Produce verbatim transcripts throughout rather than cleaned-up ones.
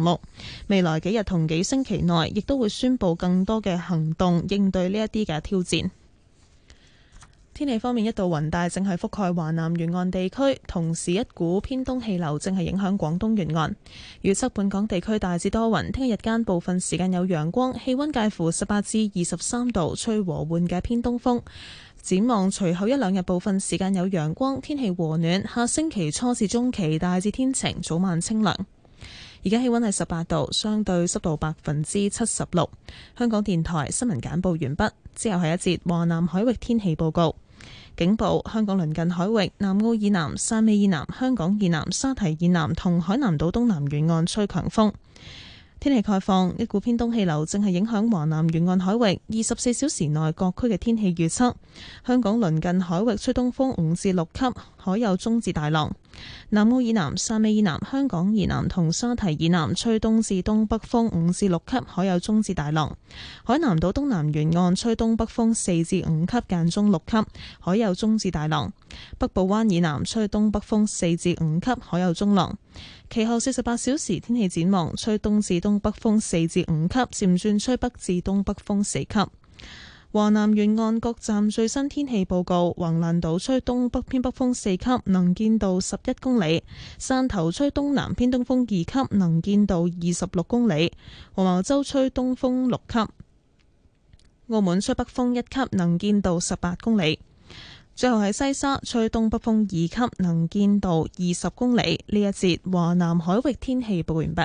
目。未來幾日同幾星期內，亦都會宣布更多嘅行動應對呢一啲嘅挑戰。天氣方面，一道雲帶正係覆蓋華南沿岸地區，同時一股偏東氣流正係影響廣東沿岸。預測本港地區大致多雲，聽日日間部分時間有陽光，氣溫介乎十八至二十三度，吹和緩嘅偏東風。展望隨後一兩日部分時間有陽光，天氣和暖。下星期初至中期大致天晴，早晚清涼。而家氣溫係十八度，相對濕度百分之七十六。香港電台新聞簡報完畢，之後係一節華南海域天氣報告。警報：香港鄰近海域、南澳以南、汕尾以南、香港以南、沙堤以南同海南島東南沿岸吹強風。天氣概況：一股偏東氣流正係影響華南沿岸海域，二十四小時內各區嘅天氣預測：香港鄰近海域吹東風五至六級，海有中至大浪；南澳以南、汕尾以南、香港以南同沙堤以南吹東至東北風五至六級，海有中至大浪；海南島東南沿岸吹東北風四至五級，間中六級，海有中至大浪；北部灣以南吹東北風四至五級，海有中浪。其後四十八小時天氣展望，吹東至東北風四至五級，漸轉吹北至東北風四級。華南沿岸各站最新天氣報告：橫瀾島吹東北偏北風四級，能見度十一公里；汕頭吹東南偏東風二級，能見度二十六公里；黃茅洲吹東風六級；澳門吹北風一級，能見度十八公里。最後係西沙吹東北風二級，能見度二十公里。呢一節華南海域天氣報完畢。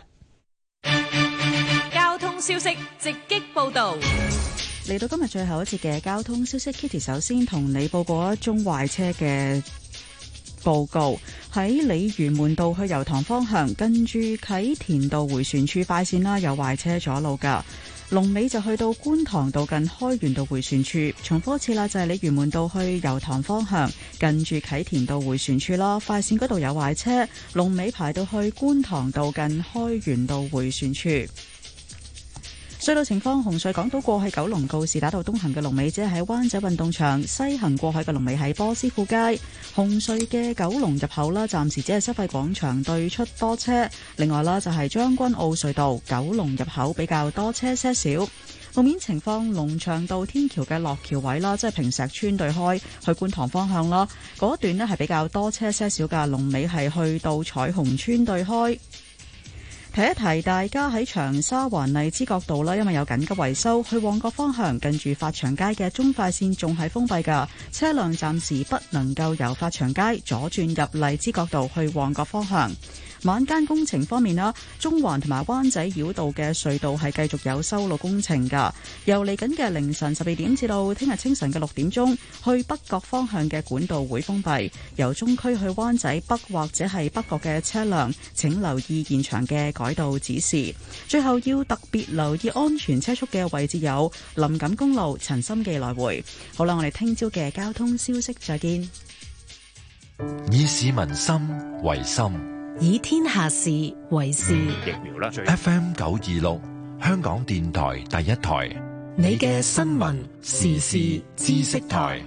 交通消息直擊報道。 嚟到今日最後一節嘅交通消息 ，Kitty 首先同你報告一宗壞車嘅報告。喺鯉魚門道去油塘方向，近住啟田道迴旋處快線啦，有壞車阻路噶。龍尾就去到觀塘道近開源道迴旋處，重複一次啦，就係鯉魚門道去油塘方向，近住啟田道迴旋處啦，快線嗰度有壞車，龍尾排到去觀塘道近開源道迴旋處。隧道情況：紅隧港島過去九龍告士打道東行嘅龍尾只係喺灣仔運動場，西行過海嘅龍尾喺波斯富街。紅隧嘅九龍入口啦，暫時只係收費廣場對出多車。另外啦，就係將軍澳隧道九龍入口比較多車些少。路面情況：龍翔道天橋嘅落橋位啦，即係坪石村對開去觀塘方向啦，嗰段呢係比較多車些少㗎。龍尾係去到彩虹村對開。提一提大家喺長沙灣荔枝角道啦，因為有緊急維修，去旺角方向近住發祥街嘅中快線仲係封閉㗎，車輛暫時不能夠由發祥街左轉入荔枝角道去旺角方向。晚間工程方面啦，中環同埋灣仔繞道嘅隧道係繼續有修路工程㗎。由嚟緊嘅凌晨十二點至到聽日清晨嘅六點鐘，去北角方向嘅管道會封閉。由中區去灣仔北或者係北角嘅車輛，請留意現場嘅改道指示。最後要特別留意安全車速嘅位置有林錦公路陳心記來回。好啦，我哋聽朝嘅交通消息再見。 以市民心為心， 以天下事為事。 疫苗啦 F M 九二六香港電台第一台， 你嘅新聞時事知識台。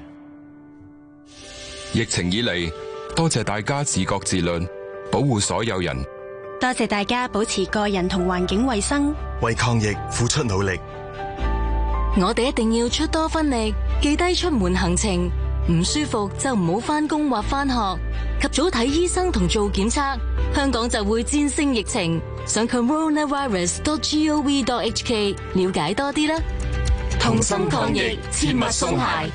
疫情以嚟，多謝大家自覺自律，保護所有人。 多謝大家保持個人同環境衛生， 為抗疫付出努力。 我哋一定要出多分力，記低出門行程，唔舒服就唔好返工或返學，及早睇醫生同做檢測，香港就會戰勝疫情。上 coronavirus dot gov dot hk 了解多啲啦。同心抗疫，切勿鬆懈。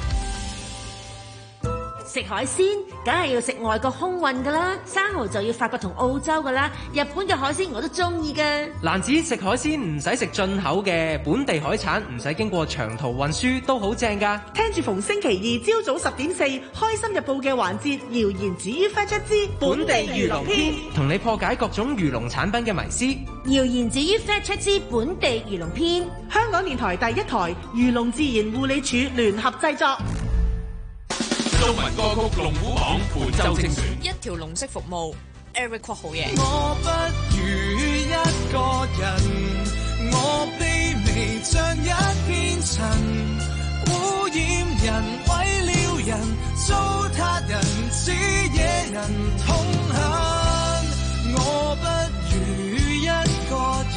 食海鮮梗係要食外國空運噶啦，生蠔就要法國同澳洲噶啦，日本嘅海鮮我都中意噶。 蘭子食海鮮唔使食進口嘅，本地海產唔使經過長途運輸都好正噶。 聽住逢星期二朝早十點四，開心日報嘅環節，謠言止於 Fact Check 之本地漁農篇， 同你破解各種漁農產品嘅迷思。 謠言止於 Fact Check 之本地漁農篇， 香港電台第一台漁農自然護理署聯合製作。 中文歌曲龍虎榜伴奏精選， 一條龍式服務 Eric 括好嘢。 我不如一個人，我卑微像一片塵，污染人毀了人，糟蹋人使野人痛恨。我不如一個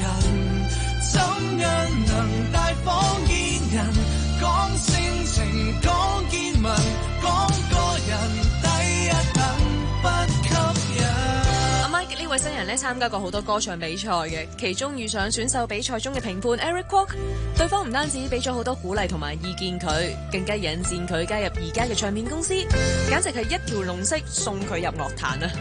呢參加過好多歌唱比賽嘅，其中遇上選秀比賽中嘅評判 Eric Kwok， 對方唔單止俾咗好多鼓勵同埋意見佢，更加引薦佢加入而家嘅唱片公司，簡直係一條龍式送佢入樂壇啊！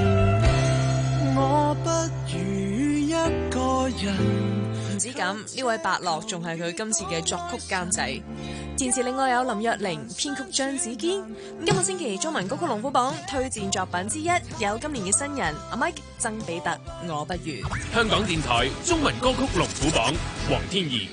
我不如一個人。 唔止咁，呢位伯樂仲係佢今次嘅作曲監製，填詞另外有林若寧，編曲張子堅。今個星期中文歌曲龍虎榜推薦作品之一有今年嘅新人阿 Mike 曾比特，我不如。 香港電台中文歌曲龍虎榜，黃天怡。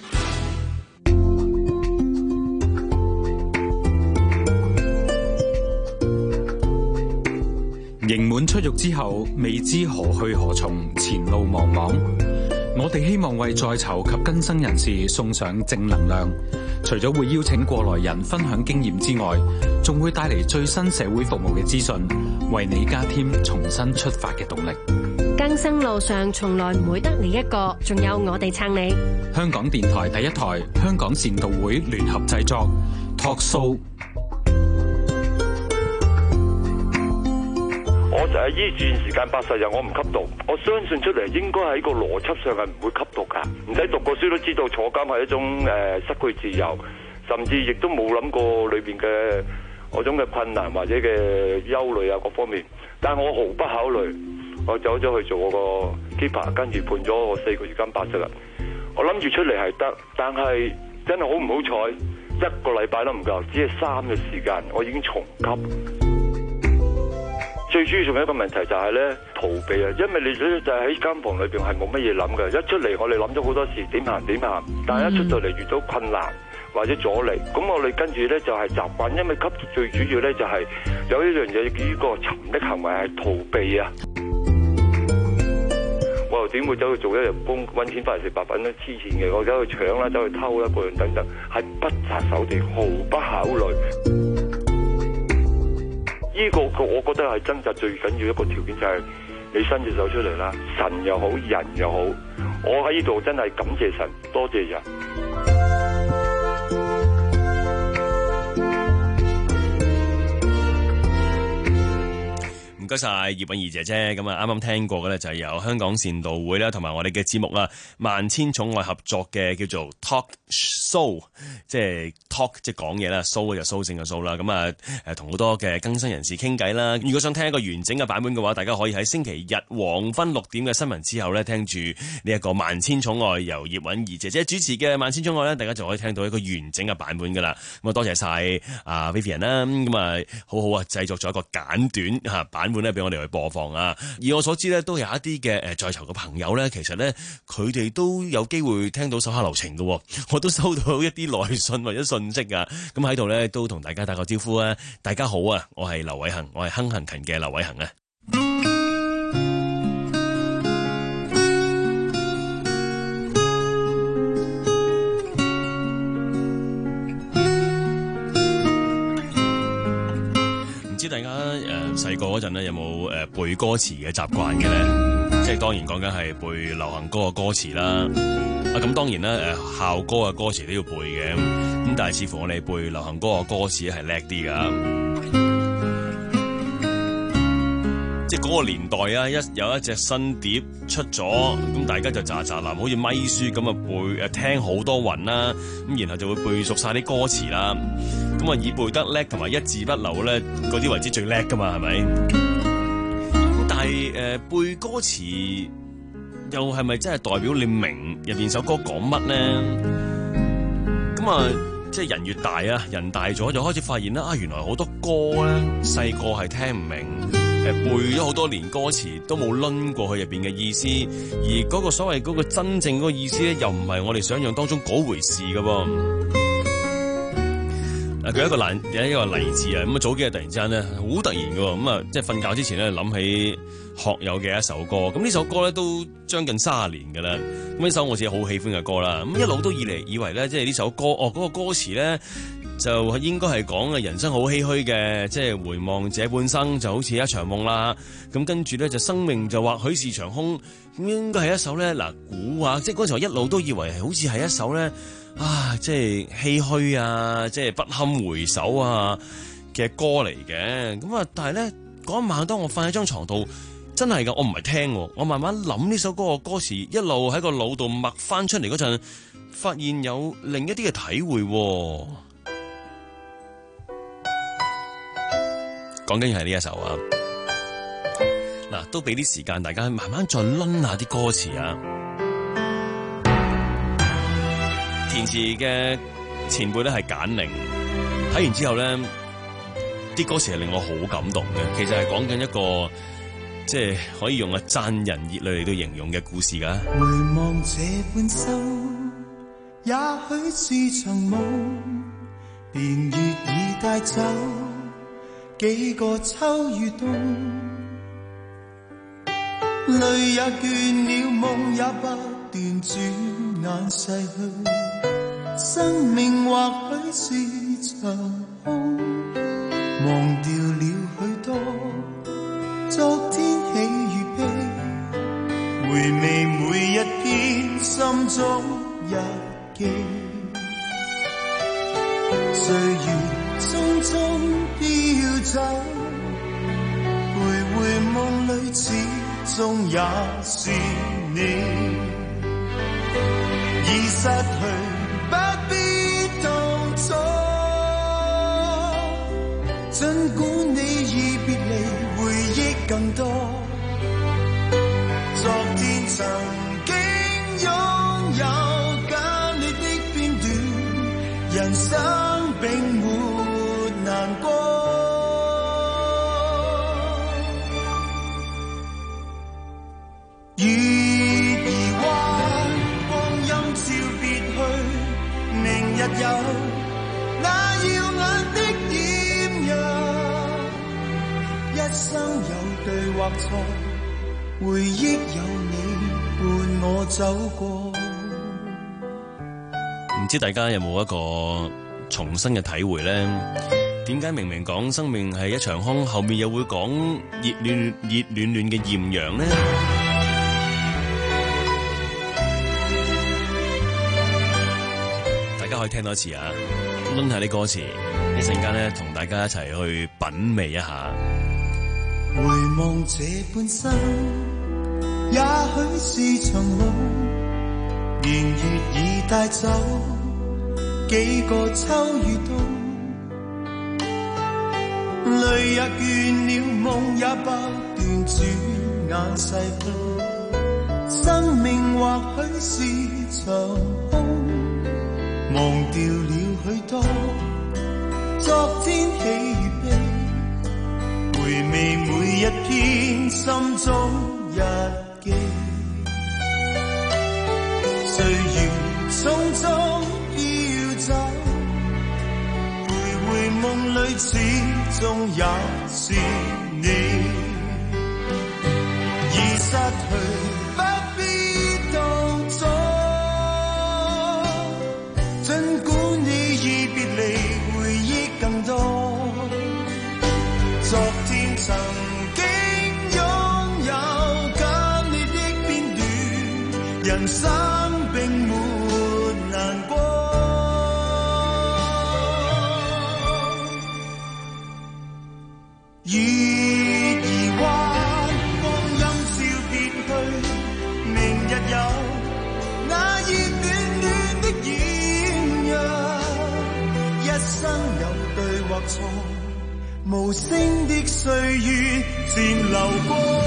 刑滿出獄之後，未知何去何從，前路茫茫。我哋希望為在囚及更生人士送上正能量，除咗會邀請過來人分享經驗之外，仲會帶嚟最新社會服務嘅資訊，為你加添重新出發嘅動力。 更生路上從來唔會得你一個，仲有我哋撐你。 香港電台第一台，香港善導會聯合製作 Talk Show。 我就係呢段時間八十日我唔吸毒，我相信出嚟應該喺個邏輯上係唔會吸毒噶，唔使讀過書都知道坐監係一種誒、呃、失去自由，甚至亦都冇諗過裏邊嘅嗰種嘅困難或者嘅憂慮啊各方面，但係我毫不考慮，我走咗去做我個 keeper， 跟住判咗我四個月監八十日，我諗住出嚟係得，但係真係好唔好彩，一個禮拜都唔夠，只係三日時間，我已經重吸。最主要仲有一個問題就係咧逃避啊，因為你咧就喺間房裏邊係冇乜嘢諗嘅，一出嚟我哋諗咗好多事點行點行，但係一出到嚟遇到困難或者阻力，咁我哋跟住咧就係習慣，因為吸最主要咧就係有一樣嘢叫呢個沉溺行為係逃避啊。我又點會走去做一日工揾錢翻嚟食白粉咧？黐線嘅，我走去搶啦，走去偷啦，各樣等等，係不擇手段，毫不考慮。呢個我覺得係掙扎最緊要一個條件就係你伸隻手出嚟啦，神又好，人又好，我喺呢度真係感謝神，多謝人。 唔該晒葉韻儀姐姐，咁啊啱啱聽過嘅咧就係由香港善導會啦，同埋我哋嘅節目啊萬千寵愛合作嘅叫做 Talk Show， 即係 talk 即係講嘢啦 ，show 就蘇性嘅 show 啦，咁啊誒同好多嘅更生人士傾偈啦。如果想聽一個完整嘅版本嘅話，大家可以喺星期日黃昏六點嘅新聞之後咧，聽住呢一個萬千寵愛由葉韻儀姐姐主持嘅萬千寵愛咧，大家就可以聽到一個完整嘅版本噶啦。咁啊多謝晒啊 Vivian 啦，咁啊好好啊製作咗一個簡短嚇版本咧俾我哋去播放啊。以我所知咧，都有一啲嘅誒在囚嘅朋友咧，其實咧佢哋都有機會聽到手下留情嘅，我都收到一啲來信或者信息啊。咁喺度咧都同大家打個招呼啊！大家好啊，我係劉偉恒，我係亨行勤嘅劉偉恒啊。唔知大家誒細個嗰陣咧有冇誒背歌詞嘅習慣嘅咧？即係當然講緊係背流行歌嘅歌詞啦。啊咁當然啦，誒校歌嘅歌詞都要背嘅。咁但係似乎我哋背流行歌嘅歌詞係叻啲噶。即係嗰個年代啊，一有一隻新碟出咗，咁大家就喳喳林，好似咪書咁啊背誒聽好多雲啦，咁然後就會背熟晒啲歌詞啦。咁啊以背得叻同埋一字不漏咧，嗰啲為之最叻噶嘛，係咪？咁但係誒、呃、背歌詞又係咪真係代表你明入邊首歌講乜咧？咁啊，即係人越大啊，人大咗就開始發現啦，啊原來好多歌咧細個係聽唔明，誒背咗好多年歌詞都冇掄過去入邊嘅意思，而嗰個所謂嗰個真正嗰個意思咧，又唔係我哋想象當中嗰回事噶噃。嗱，舉一個例，有一個例子啊，咁啊早幾日突然之間咧，好突然嘅，咁啊即係瞓覺之前咧諗起學友嘅一首歌，咁呢首歌咧都將近三十年嘅啦，咁呢首我自己好喜歡嘅歌啦，咁一路都以嚟以為咧，即係呢首歌，哦嗰個歌詞咧就應該係講嘅人生好唏噓嘅，即係回望這半生就好似一場夢啦，咁跟住咧就生命就或許是場空，咁應該係一首咧嗱估啊，即係嗰時候一路都以為好似係一首咧。啊，即係唏噓啊，即係不堪回首啊嘅歌嚟嘅，咁啊，但係咧嗰晚當我瞓喺張床度， 真係噶，我唔係聽，我慢慢諗呢首歌嘅歌詞，一路喺個腦度默翻出嚟嗰陣，發現有另一啲嘅體會。講緊係呢一首啊，嗱，都俾啲時間大家慢慢再掄下啲歌詞啊。填詞嘅前輩咧係簡寧，睇完之後咧，啲歌詞係令我好感動嘅。其實係講緊一個即係可以用啊賺人熱淚嚟到形容嘅故事噶。 回望這半生，也許是場夢，年月已帶走幾個秋與冬，淚也倦了，夢也不斷轉眼逝去。生命或許是場空，忘掉了許多昨天喜與悲，回味每一篇心中日記。歲月匆匆飄走，回回夢裏始終也是你，已失去不必當初，儘管你已別離，回憶更多。昨天曾經擁有跟你的片段，人生並沒難過。月兒彎，光陰照別去。明日有那耀眼的豔陽，一生有對或錯，回憶有你伴我走過。 唔知大家有冇一個重新嘅體會呢？點解明明講生命係一場空，後面又會講熱暖熱暖暖嘅豔陽呢？可以聽多次啊，掄下啲歌詞，一陣間咧同大家一齊去品味一下。 回望這半生，也許是場夢，年月已帶走幾個秋與冬，淚也倦了，夢也不斷轉眼逝去，生命或許是場空，忘掉了許多昨天喜與悲，回味每一篇心中日記。歲月匆匆飄走，回回夢裏始終也是你，已失去昨天曾經擁有跟你的片段，人生並沒難過。月兒彎，光陰照別去，明日有那熱暖暖的豔陽，一生有對或錯，無聲的歲月漸流過。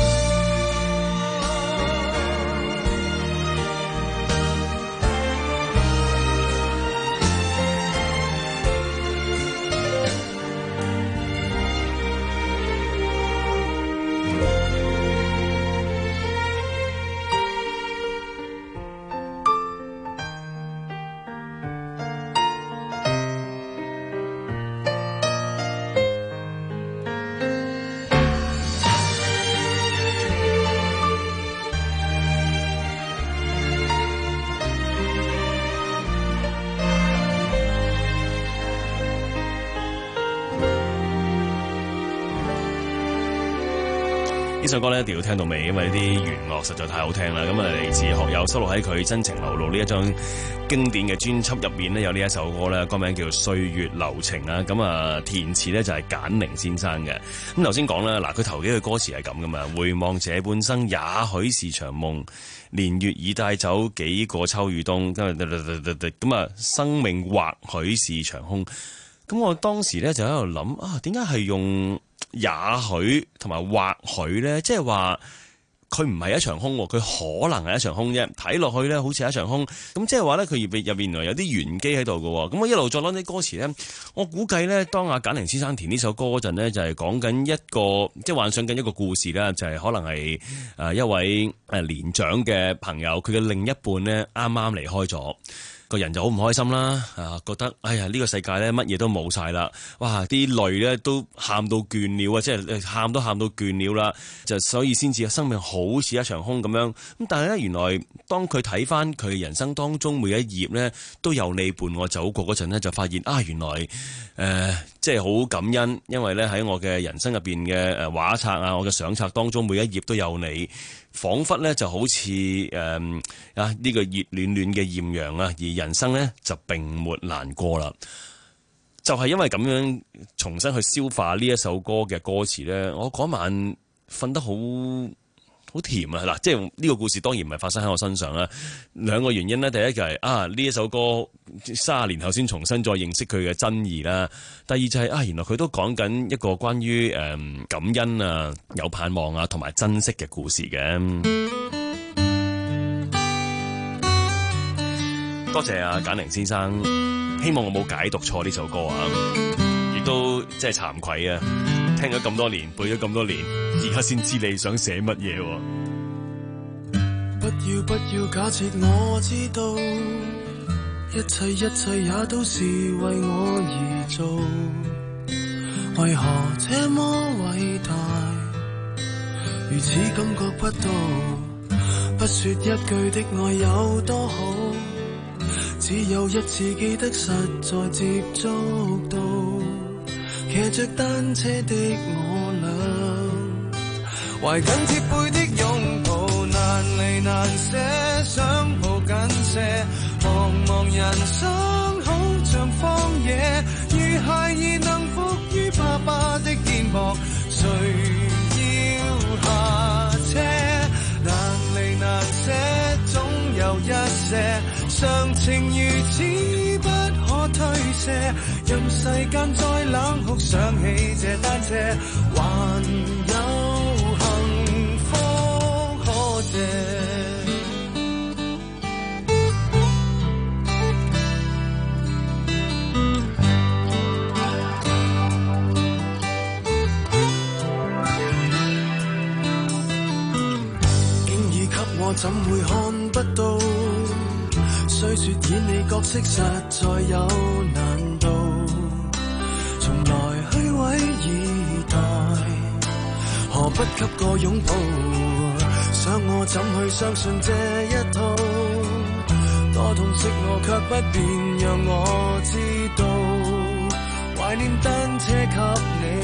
呢首歌咧一定要聽到尾，因為呢啲弦樂實在太好聽啦。咁啊，嚟自學友收錄喺佢《真情流露》呢一張經典嘅專輯入面呢，有呢一首歌咧，歌名叫《歲月流情》啊。咁啊，填詞呢就係簡寧先生嘅。咁頭先講啦，嗱，佢頭幾句歌詞係咁噶嘛，回望這半生，也許是場夢，年月已帶走幾個秋與冬，咁啊，生命或許是場空。咁我當時咧就喺度諗啊，點解係用也許同埋或許咧？即係話佢唔係一場空，佢可能係一場空啫。睇落去咧，好似係一場空。咁即係話咧，佢入邊入邊原來有啲玄機喺度嘅。咁我一路再攞啲歌詞咧，我估計咧，當阿簡寧先生填呢首歌嗰陣咧，就係講緊一個即係幻想緊一個故事啦，就係、是、可能係誒一位誒年長嘅朋友，佢嘅另一半咧啱啱離開咗。個人就好唔開心啦，啊，覺得哎呀呢個世界咧乜嘢都冇晒啦，哇啲淚咧都喊到倦了啊，即係喊都喊到倦了啦，就所以先至生命好似一場空咁樣。咁但係咧原來當佢睇翻佢人生當中每一頁咧都有你伴我走過嗰陣咧，就發現啊原來誒、呃、即係好感恩，因為咧喺我嘅人生入邊嘅誒畫冊啊，我嘅相冊當中每一頁都有你。彷彿咧就好似誒、嗯、啊呢、這個熱暖暖嘅豔陽啊，而人生咧就並沒難過啦。就係、是、因為咁樣重新去消化呢一首歌嘅歌詞咧，我嗰晚瞓得好好甜啊！嗱，即係呢個故事當然唔係發生喺我身上啦。兩個原因咧，第一就係、是、啊呢一首歌三十年後先重新再認識佢嘅真義啦。第二就係、是、啊原來佢都講緊一個關於誒、嗯、感恩啊、有盼望啊同埋珍惜嘅故事嘅。多謝啊簡寧先生，希望我冇解讀錯呢首歌啊，亦都即係慚愧啊！聽咗咁多年，背咗咁多年，而家先知你想寫乜嘢。 不要不要假設我知道，一切一切也都是為我而做，為何這麼偉大，如此感覺不到，不說一句的愛有多好，只有一次記得實在接觸到，騎着單車的我倆，懷緊貼背的擁抱，難離難捨，想抱緊些，茫茫人生好像荒野，如孩兒能伏於爸爸的肩膊，誰要下車？難離難捨，總有一些常情如此不可推卸，任世間再冷酷，想起這單車，還有幸福可借。經已給我，怎會看不到？雖說演你角色實在有難度，從來虛偽以待，何不給個擁抱？想我怎去相信這一套？多痛惜我卻不便讓我知道，懷念單車給你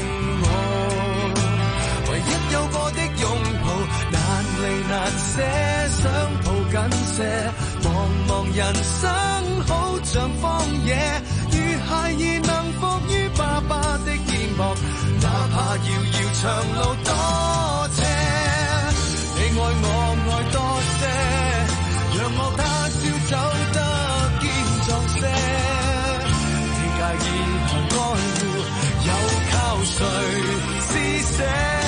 我，唯一有過的擁抱，難離難捨，想抱緊些。茫茫人生好像荒野，如孩兒能伏於爸爸的肩膊，哪怕遙遙長路多斜，你愛我愛多些，讓我他朝走得堅壯些，天界現行愛護，又靠誰施捨？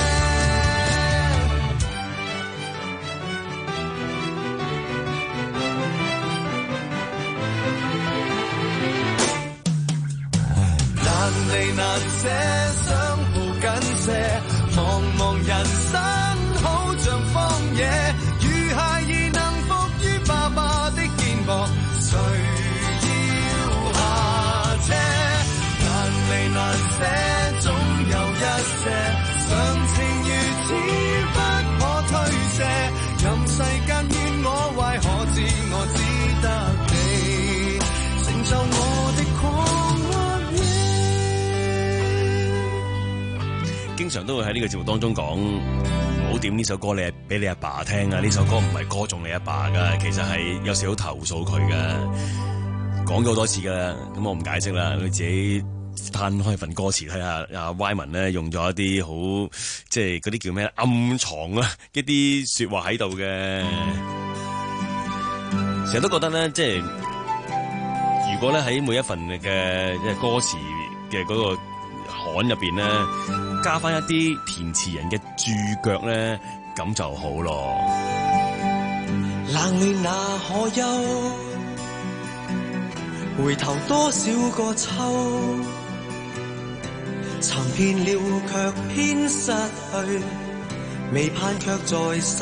難離難捨，想抱緊些，茫茫人生好像荒野，如孩兒能伏於爸爸的肩膊，誰要下車？難離難捨，總有一些常情如此不可推卸，任世間怨我壞，可知我只得你成就我的狂。經常都會喺呢個節目當中講，唔好好點呢首歌你係俾你阿爸聽啊！呢首歌唔係歌頌你阿爸噶，其實係有時好投訴佢噶。講咗好多次噶啦，咁我唔解釋啦，你自己攤開份歌詞睇下。阿 Wyman 咧用咗一啲好即係嗰啲叫咩暗藏啊一啲說話喺度嘅。成日都覺得咧，即係如果咧喺每一份嘅即係歌詞嘅嗰個刊入邊咧，加翻一啲填詞人嘅注腳咧，咁就好咯。 冷暖那可休，回頭多少個秋，尋遍了卻偏失去，未盼卻在手。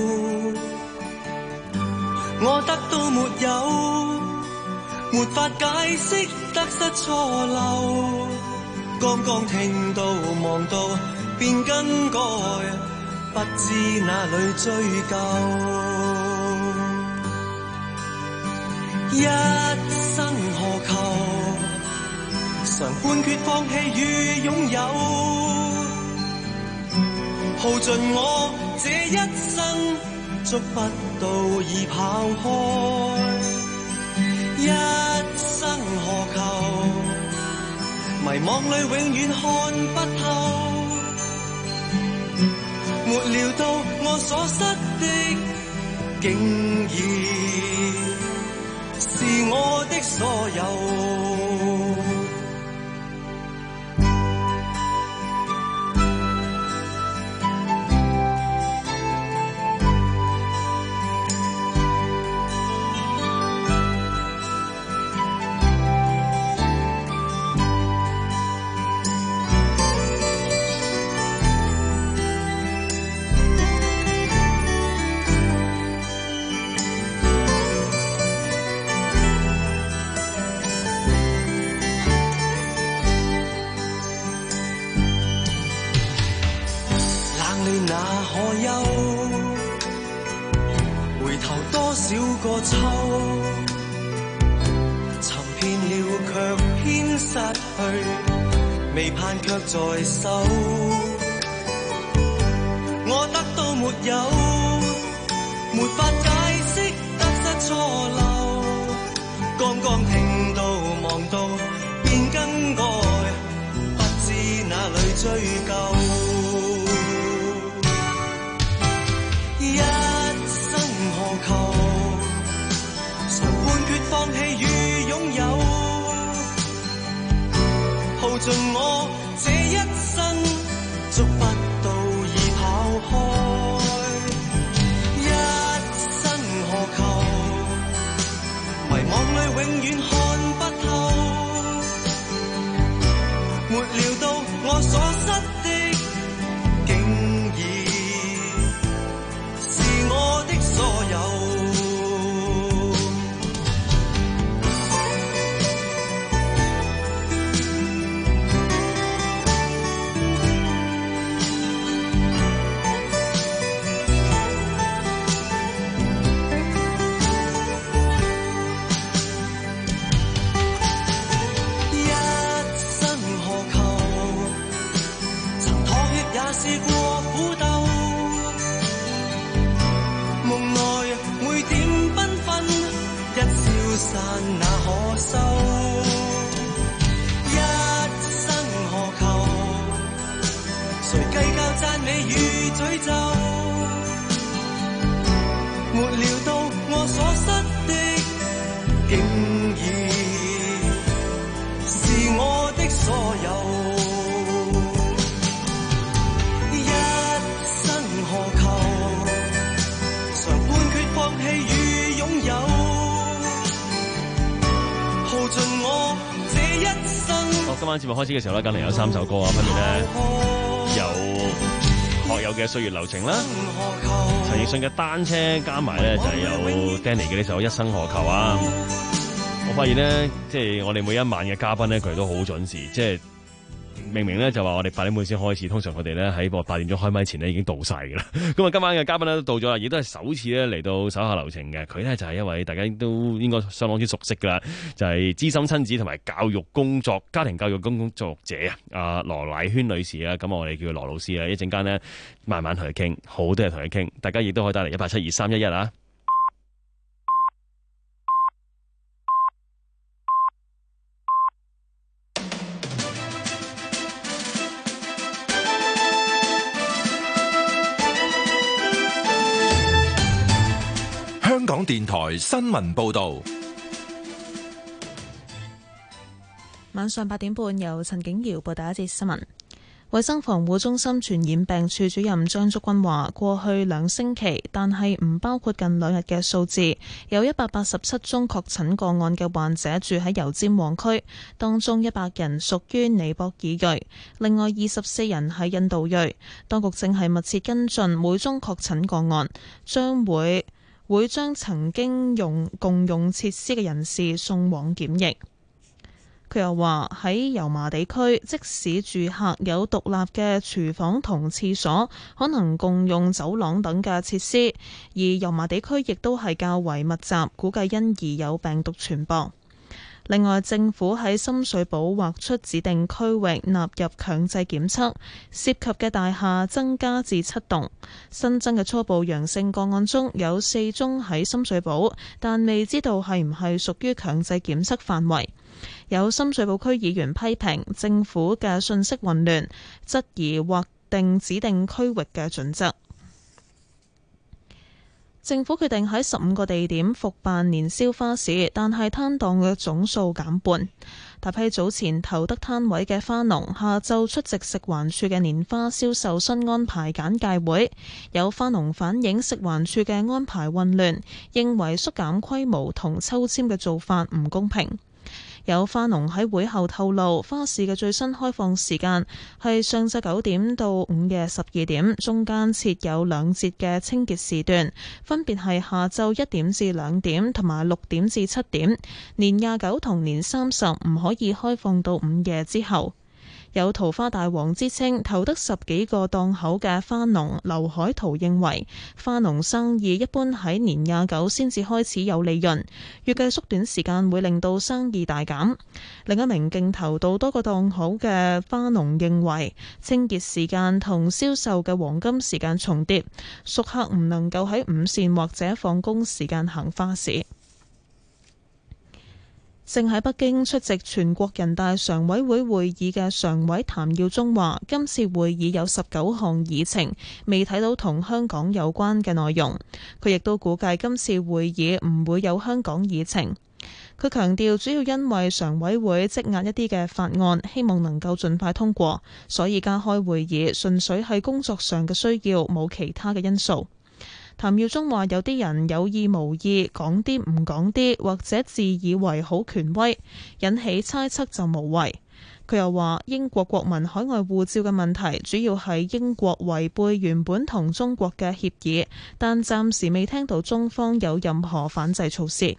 我得到沒有，沒法解釋得失錯漏。剛剛聽到望到便更改，不知哪裏追究。一生何求，常判決放棄與擁有，耗盡我這一生，捉不到已跑開。一生何求，迷惘裏永遠看不透，沒料到我所失的，竟然是我的所有。少個秋，尋遍了卻偏失去，未盼卻在手。我得到沒有，沒法解釋得失錯漏。剛剛聽到望到便更改，不知哪裏追究。一生何求，放棄與擁有，耗盡我這一生，捉不到已跑開。一生何求，迷惘裏永遠看不透，沒料到我所失的，竟然是我的所有。試過苦鬥，夢內每點繽紛，一消散那可收。一生何求，誰計較讚美與詛咒？沒料到我所失的，竟然是我的所有。放棄與擁有，耗盡我這一生。 好，今晚節目開始嘅時候咧，梗係有三首歌啊，分別咧有學友嘅《歲月流情》啦，陳奕迅嘅《單車》，加埋咧就係有 Danny 嘅呢首《一生何求》啊。我發現咧，即係我哋每一晚嘅嘉賓咧，佢都好準時，即係明明咧就話我哋八點半先開始，通常佢哋咧喺個八點鐘開麥前咧已經到晒㗎啦。咁啊，今晚嘅嘉賓咧都到咗啦，亦都係首次咧嚟到手下留情嘅。佢咧就係一位大家都應該相當之熟悉㗎啦，就係資深親子同埋教育工作、家庭教育工作者啊，阿羅乃萱女士啊。咁我哋叫佢羅老師啊。一陣間呢，慢慢同佢傾，好多嘢同佢傾。大家亦都可以打嚟一八七二三一一啊。 香港電台新聞報道， 晚上八點半由陳景瑤報道一節新聞。衛生防護中心傳染病處主任張竹君話，過去兩星期，但係唔包括近兩日嘅數字，有一百八十七宗確診個案嘅患者住喺油尖旺區，當中一百人屬於尼泊爾裔，另外二十四人係印度裔。當局正係密切跟進每宗確診個案，將會會將曾經用共用設施嘅人士送往檢疫。佢又話喺油麻地區，即使住客有獨立嘅廚房同廁所，可能共用走廊等嘅設施，而油麻地區亦都係較為密集，估計因而有病毒傳播。另外，政府喺深水埗劃出指定區域納入強制檢測，涉及嘅大廈增加至七棟。新增嘅初步陽性個案中有四宗喺深水埗，但未知道係唔係屬於強制檢測範圍。有深水埗區議員批評政府嘅信息混亂，質疑劃定指定區域嘅準則。政府決定喺十五個地點復辦年宵花市，但係攤檔嘅總數減半。大批早前投得攤位嘅花農下晝出席食環署嘅年花銷售新安排簡介會，有花農反映食環署嘅安排混亂，認為縮減規模同抽籤嘅做法唔公平。有花農喺會後透露，花市嘅最新開放時間係上晝九點到午夜十二點，中間設有兩節嘅清潔時段，分別係下晝一點至兩點同埋六點至七點。年廿九同年三十唔可以開放到午夜之後。有桃花大王之稱，投得十幾個檔口嘅花農劉海濤認為，花農生意一般喺年廿九先至開始有利潤，預計縮短時間會令到生意大減。另一名競投到多個檔口嘅花農認為，清潔時間同銷售嘅黃金時間重疊，熟客唔能夠喺午膳或者放工時間行花市。正喺北京出席全國人大常委會會議嘅常委譚耀宗話，今次會議有十九項議程，未睇到同香港有關嘅內容。佢亦都估計今次會議唔會有香港議程。佢強調，主要因為常委會積壓一啲嘅法案，希望能夠盡快通過，所以加開會議純粹係工作上嘅需要，冇其他嘅因素。譚耀宗話：有啲人有意無意講啲唔講啲，或者自以為好權威，引起猜測就無謂。佢又話：英國國民海外護照嘅問題，主要係英國違背原本同中國嘅協議，但暫時未聽到中方有任何反制措施。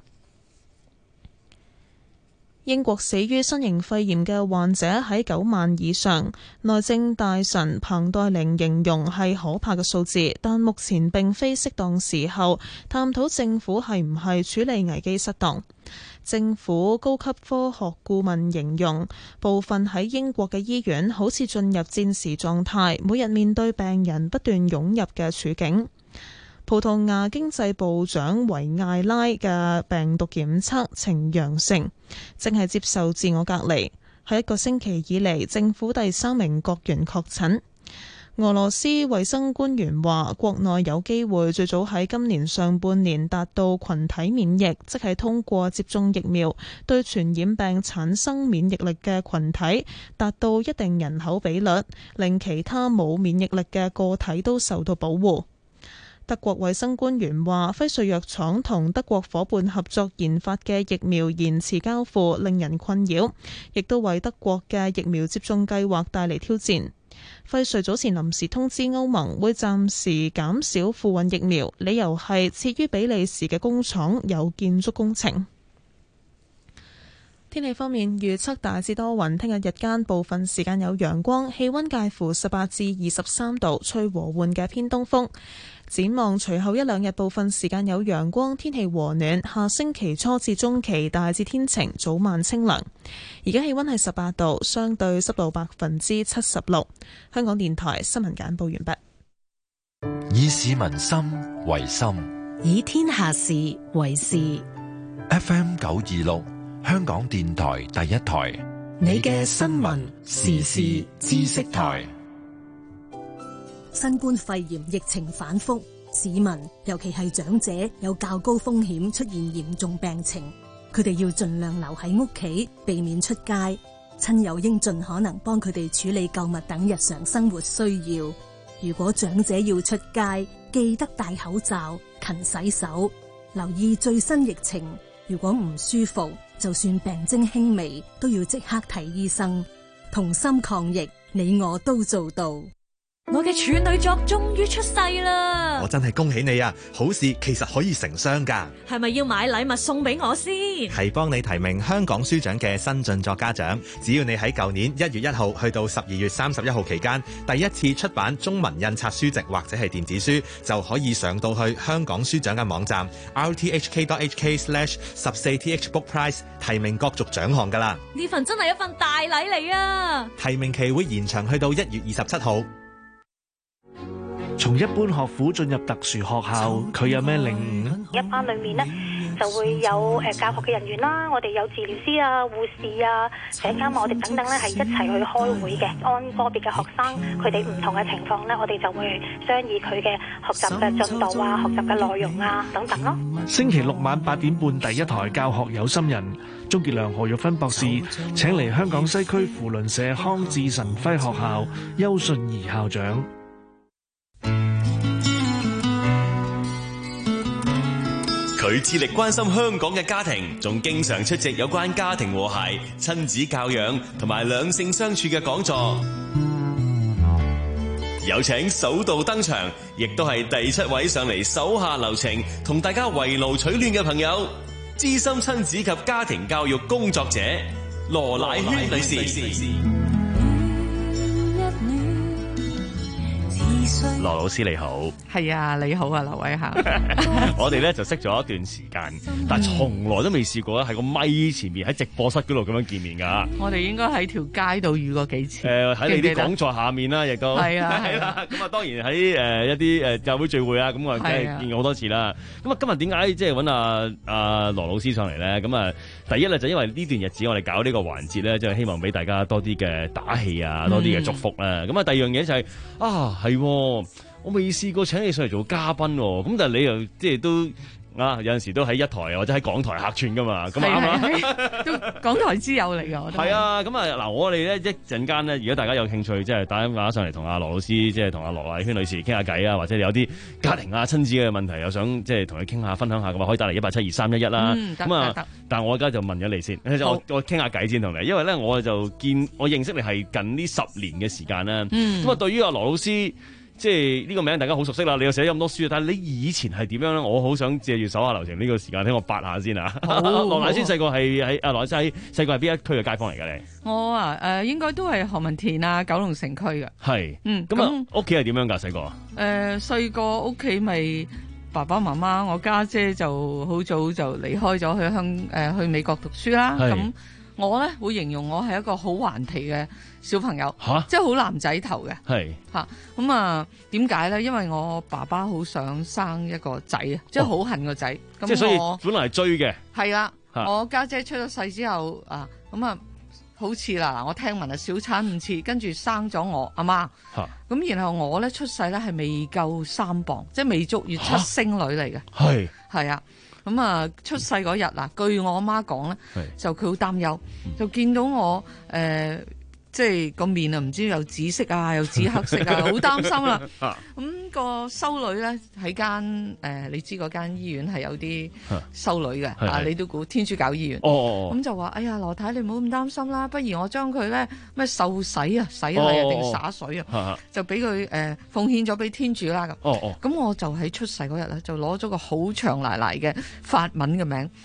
英國死於新型肺炎嘅患者喺九萬以上，內政大臣彭黛玲形容係可怕嘅數字，但目前並非適當時候探討政府係唔係處理危機失當。政府高級科學顧問形容，部分喺英國嘅醫院好似進入戰時狀態，每日面對病人不斷湧入嘅處境。葡萄牙經濟部長維艾拉嘅病毒檢測呈陽性，正係接受自我隔離。喺一個星期以嚟，政府第三名國員確診。俄羅斯衛生官員話，國內有機會最早喺今年上半年達到群體免疫，即係通過接種疫苗對傳染病產生免疫力嘅群體達到一定人口比率，令其他冇免疫力嘅個體都受到保護。德國衛生官員話，輝瑞藥廠同德國伙伴合作研發嘅疫苗延遲交付令人困擾，亦都為德國嘅疫苗接種計劃帶嚟挑戰。輝瑞早前臨時通知歐盟會暫時減少付運疫苗，理由係設於比利時嘅工廠有建築工程。 天氣方面預測大致多雲，聽日日間部分時間有陽光，氣溫介乎十八至二十三度，吹和緩嘅偏東風。展望隨後一兩日部分時間有陽光，天氣和暖。下星期初至中期大致天晴，早晚清涼。而家氣溫係十八度，相對濕度百分之七十六。香港電台新聞簡報完畢。 以市民心為心， 以天下事為事。 F M 九二六，香港電台第一台， 你嘅新聞時事知識台。 新冠肺炎疫情反覆，市民尤其係長者有較高風險出現嚴重病情，佢哋要盡量留喺屋企，避免出街。親友應盡可能幫佢哋處理購物等日常生活需要。如果長者要出街，記得戴口罩、勤洗手，留意最新疫情。如果唔舒服，就算病徵輕微，都要即刻睇醫生。同心抗疫，你我都做到。 我嘅處女作終於出世啦！ 我真係恭喜你啊！好事其實可以成雙噶。 係咪要買禮物送俾我先？ 係幫你提名香港書獎嘅新晉作家獎。只要你喺舊年一月一號去到十二月三十一號期間，第一次出版中文印刷書籍或者係電子書，就可以上到去香港書獎嘅網站 r t h k dot h k slash 十四 t h book prize 提名角逐獎項噶啦。 呢份真係一份大禮嚟啊！ 提名期會延長去到一月二十七號。 從一般學府進入特殊學校，佢有咩領悟呢？ 一班裏面呢就會有誒教學嘅人員啦，我哋有治療師啊、護士啊、社監啊，我哋等等咧係一齊去開會嘅，按個別嘅學生佢哋唔同嘅情況咧，我哋就會商議佢嘅學習嘅進度啊、學習嘅內容啊等等咯。 星期六晚八點半，第一台教學有心人，鍾傑良、何玉芬博士請嚟香港西區扶輪社康智神輝學校邱信儀校長。 佢致力關心香港嘅家庭，仲經常出席有關家庭和諧、親子教養同埋兩性相處嘅講座。有請首度登場，亦都係第七位上嚟手下留情，同大家圍爐取暖嘅朋友，資深親子及家庭教育工作者羅乃萱女士。羅老師你好。 係啊，你好啊，劉偉恒。 我哋咧就識咗一段時間，但係從來都未試過咧喺個咪前面喺直播室嗰度咁樣見面噶。 我哋應該喺條街度遇過幾次。 誒喺、呃、你啲講座下面啦，亦都係啊係啦。 咁啊，當然喺誒一啲誒教會聚會啊，咁我梗係見過好多次啦。咁啊，今日點解即係揾阿阿羅老師上嚟咧？咁啊，第一咧就因為呢段日子我哋搞呢個環節咧，就係希望俾大家多啲嘅打氣啊，多啲嘅祝福啦。咁啊、嗯，第二樣嘢就係、是、啊係。我未試過請你上嚟做嘉賓喎，咁但係你又即係都啊有陣時都喺一台或者喺港台客串噶嘛，咁啱啊， 都港台之友嚟㗎，我覺得係啊，咁啊嗱，我哋咧一陣間咧，如果大家有興趣，即係打電話上嚟同阿羅老師，即係同阿羅乃萱女士傾下偈啊，或者有啲家庭啊、親子嘅問題，又想即係同佢傾下、分享下嘅話，可以打嚟一八七二三一一啦。咁啊，但係我而家就問咗你先，我我傾下偈先同你，因為咧我就見我認識你係近呢十年嘅時間啦。咁、嗯、啊，對於阿羅老師。即係呢個名大家好熟悉啦，你又寫咗咁多書，但係你以前係點樣咧？我好想借住手下留情呢個時間，聽我八下先啊！羅乃萱細個係喺阿羅乃萱細個係邊一區嘅街坊嚟㗎你？ 我啊誒、呃、應該都係何文田啊、九龍城區嘅。係，嗯， 咁啊屋企係點樣㗎細個？ 誒細個屋企咪爸爸媽媽，我家姐，姐就好早就離開咗去香誒、呃、去美國讀書啦。咁我咧會形容我係一個好頑皮嘅小朋友，即係好男仔頭嘅。係嚇咁啊？點解咧？因為我爸爸好想生一個仔啊，即係好恨個仔。咁、哦、即係所以本來係追嘅。係啦， 我家姐，姐出咗世之後啊，咁啊好似啦，我聽聞啊小產五次，跟住生咗我阿媽。嚇咁然後我咧出世咧係未夠三磅，即係未足月七星女嚟嘅。係係啊。咁啊，出世嗰日嗱，據我阿媽講咧，就佢好擔憂，就見到我誒、呃，即係個面啊，唔知有紫色啊，有紫黑色啊，好擔心啦。咁、那個修女咧喺間誒，你知嗰間醫院係有啲修女嘅啊，你都估天主教醫院。哦咁、哦、就話：哎呀，羅太你唔好咁擔心啦，不如我將佢咧咩受洗啊、洗禮啊定灑水啊，哦、就俾佢誒奉獻咗俾天主啦咁。哦哦。咁我就喺出世嗰日咧，就攞咗個好長賴賴嘅法文嘅名。哦。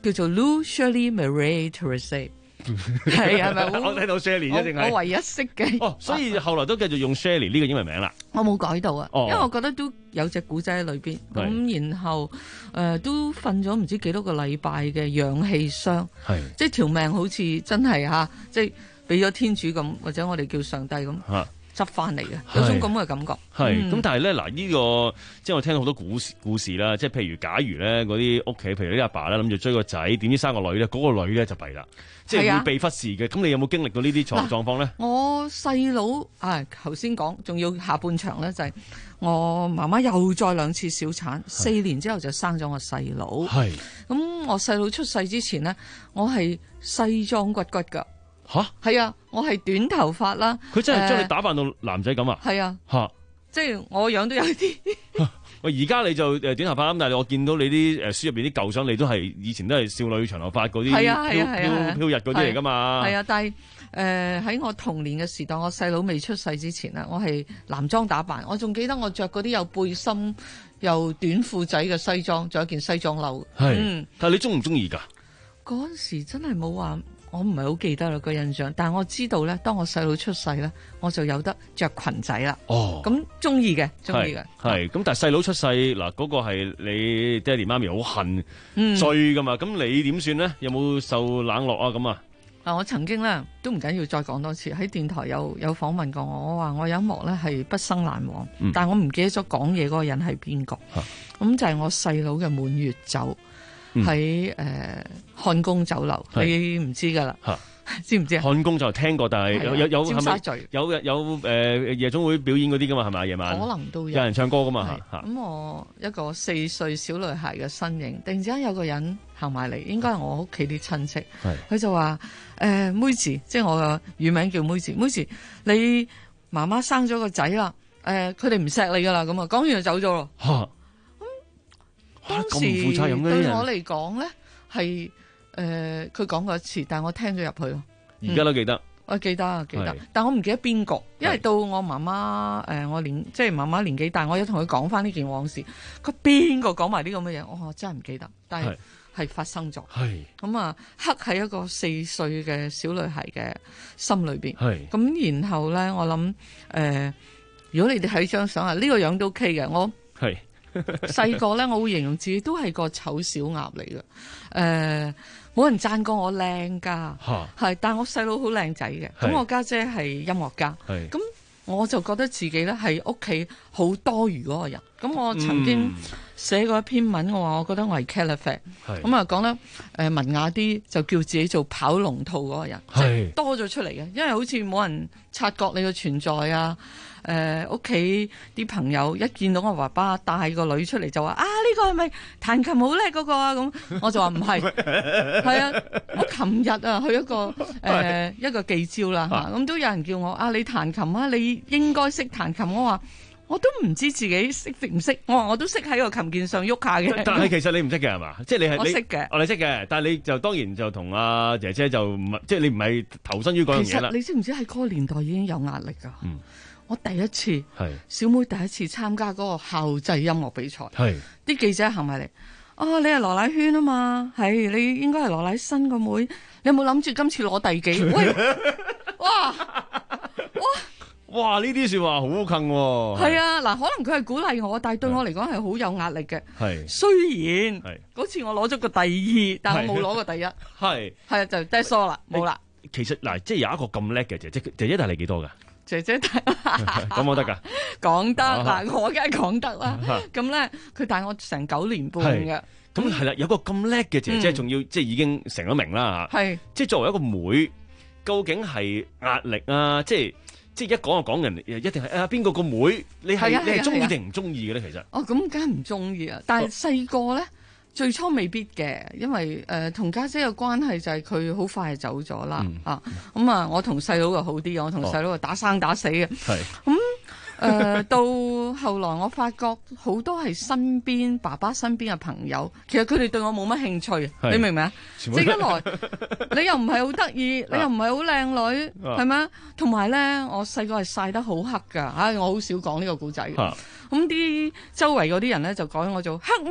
叫做 Lou Shirley Marie Therese。係係咪？ 我睇到 Shirley 啫，定係我唯一識嘅。 哦，所以後來都繼續用 Shirley 呢個英文名啦。 我冇改到啊， 哦、 因為我覺得都有隻古仔喺裏邊。咁然後誒、呃、都瞓咗唔知幾多個禮拜嘅氧氣箱，係即係條命好似真係嚇，即係俾咗天主咁，或者我哋叫上帝咁。啊執翻嚟嘅，有種咁嘅感覺。係咁、嗯， 但係咧嗱，呢、這個即係我聽到好多故事故事啦。即係譬如，假如咧嗰啲屋企，譬如啲阿爸咧諗住追個仔，點知生個女咧，嗰、那個女咧就弊啦，即係會被忽視嘅。咁、啊、你有冇經歷到呢啲狀狀況咧？ 我細佬啊，頭先講，仲要下半場咧，就係、是、我媽媽又再兩次小產，四年之後就生咗我細佬。係咁，我細佬出世之前咧，我係西裝骨骨噶。吓，係啊，我係短頭髮啦。 佢真係將你打扮到男仔咁啊？ 係、呃、啊， 吓， 即係我樣都有啲。 喂，而家你就誒短頭髮咁，但係我見到你啲誒書入邊啲舊相，你都係以前都係少女長頭髮嗰啲飄飄飄逸嗰啲嚟噶嘛？係啊，但係誒喺我童年嘅時代，我細佬未出世之前咧，我係男裝打扮。我仲記得我着嗰啲有背心又短褲仔嘅西裝，仲有一件西裝褸。係，嗯， 但係你中唔中意噶？ 嗰陣時真係冇話。我唔係好記得啦個印象，但係我知道咧，當我細佬出世咧，我就有得着裙仔啦。哦，咁中意嘅，中意嘅。係，咁但係細佬出世嗱，嗰、那個係你爹哋媽咪好恨追噶嘛？咁、嗯、你點算咧？有冇受冷落啊？咁啊？ 嗱，我曾經咧都唔緊要，再講多次喺電台有有訪問過我，我話我有一幕咧係畢生難忘，嗯、但係我唔記得咗講嘢嗰個人係邊個。咁、啊、就係我細佬嘅滿月酒。喺誒漢宮酒樓，你唔知噶啦，知唔知啊？ 漢宮就聽過，但係有有有係咪有有誒、呃、夜總會表演嗰啲噶嘛？係咪夜晚？ 可能都有， 有人唱歌噶嘛？ 咁我一個四歲小女孩嘅身影，突然之間有個人行埋嚟，應該係我屋企啲親戚，佢就話誒、呃、妹子，即係我嘅乳名叫妹子，妹子你媽媽生咗個仔啦，誒佢哋唔錫你噶啦，咁啊講完就走咗咯。當時對我嚟講咧，係誒佢講過一次，但係我聽咗入去咯。 而家都記得，嗯、 我記得啊，記得。但我唔記得邊個，因為到我媽媽誒、呃，我年即係媽媽年紀大，我有同佢講翻呢件往事。佢邊個講埋啲咁嘅嘢，我真係唔記得。但係係發生咗，咁啊刻喺一個四歲嘅小女孩嘅心裏邊。咁然後咧，我諗誒、呃，如果你哋睇張相啊，呢、這個樣都 OK 嘅，我係。細個咧，我會形容自己都係個醜小鴨嚟嘅，誒、呃，冇人讚過我靚噶，係，但係我細佬好靚仔嘅，咁我家姐係音樂家，咁我就覺得自己咧係屋企好多餘嗰個人，咁我曾經寫過一篇文，我話我覺得我係 caliphate，咁啊講得誒文雅啲，就叫自己做跑龍套嗰個人，即係多咗出嚟嘅，因為好似冇人察覺你嘅存在啊。誒屋企啲朋友一見到我爸爸帶個女出嚟就話啊，呢個係咪彈琴好叻嗰個啊？咁我就話唔係，係啊，我琴日啊去一個誒、呃、一個記招啦嚇，咁都有人叫我啊，你彈琴啊，你應該識彈琴。我話我都唔知自己識定唔識，我話我都識喺個琴鍵上喐下嘅。 但係其實你唔識嘅係嘛？即係你係我識嘅， 哦你識嘅，但係你就當然就同阿姐姐就唔係，即係你唔係投身於嗰樣嘢啦。 其實你知唔知喺嗰個年代已經有壓力㗎？嗯。我第一次，小妹第一次參加嗰個校際音樂比賽，啲記者行埋嚟，啊，你係羅乃萱啊嘛，係你應該係羅乃新個妹，你有冇諗住今次攞第幾？喂，哇哇哇！呢啲說話好近喎。 係啊，嗱，可能佢係鼓勵我，但係對我嚟講係好有壓力嘅。係，雖然嗰次我攞咗個第二，但係我冇攞過第一。係係啊，就 that's all 啦，冇啦。 其實嗱，即係有一個咁叻嘅姐姐，姐姐大你幾多噶？ 姐姐大講我得噶， 講得嗱，我梗係講得啦。咁咧，佢大我成九年半嘅。 咁係啦，有個咁叻嘅姐姐，仲、嗯、要即係已經成咗名啦吓。係，即係作為一個妹，究竟係壓力啊？即係即係一講就講人，一定係啊邊個個妹？你係你係中意定唔中意嘅咧？其實哦，咁梗係唔中意啊！但係細個咧。最初未必嘅，因為誒同家姐嘅關係就係佢好快就走咗啦、嗯、啊，咁啊我同細佬就好啲，我同細佬就打生打死嘅，係咁誒到後來我發覺好多係身邊爸爸身邊嘅朋友，其實佢哋對我冇乜興趣，你明唔明啊？即係一來你又唔係好得意，你又唔係好靚女，係咪啊？同埋咧，我細個係曬得好黑㗎，唉，我好少講呢個故仔嘅。咁啲周圍嗰啲人咧就講我做黑妹，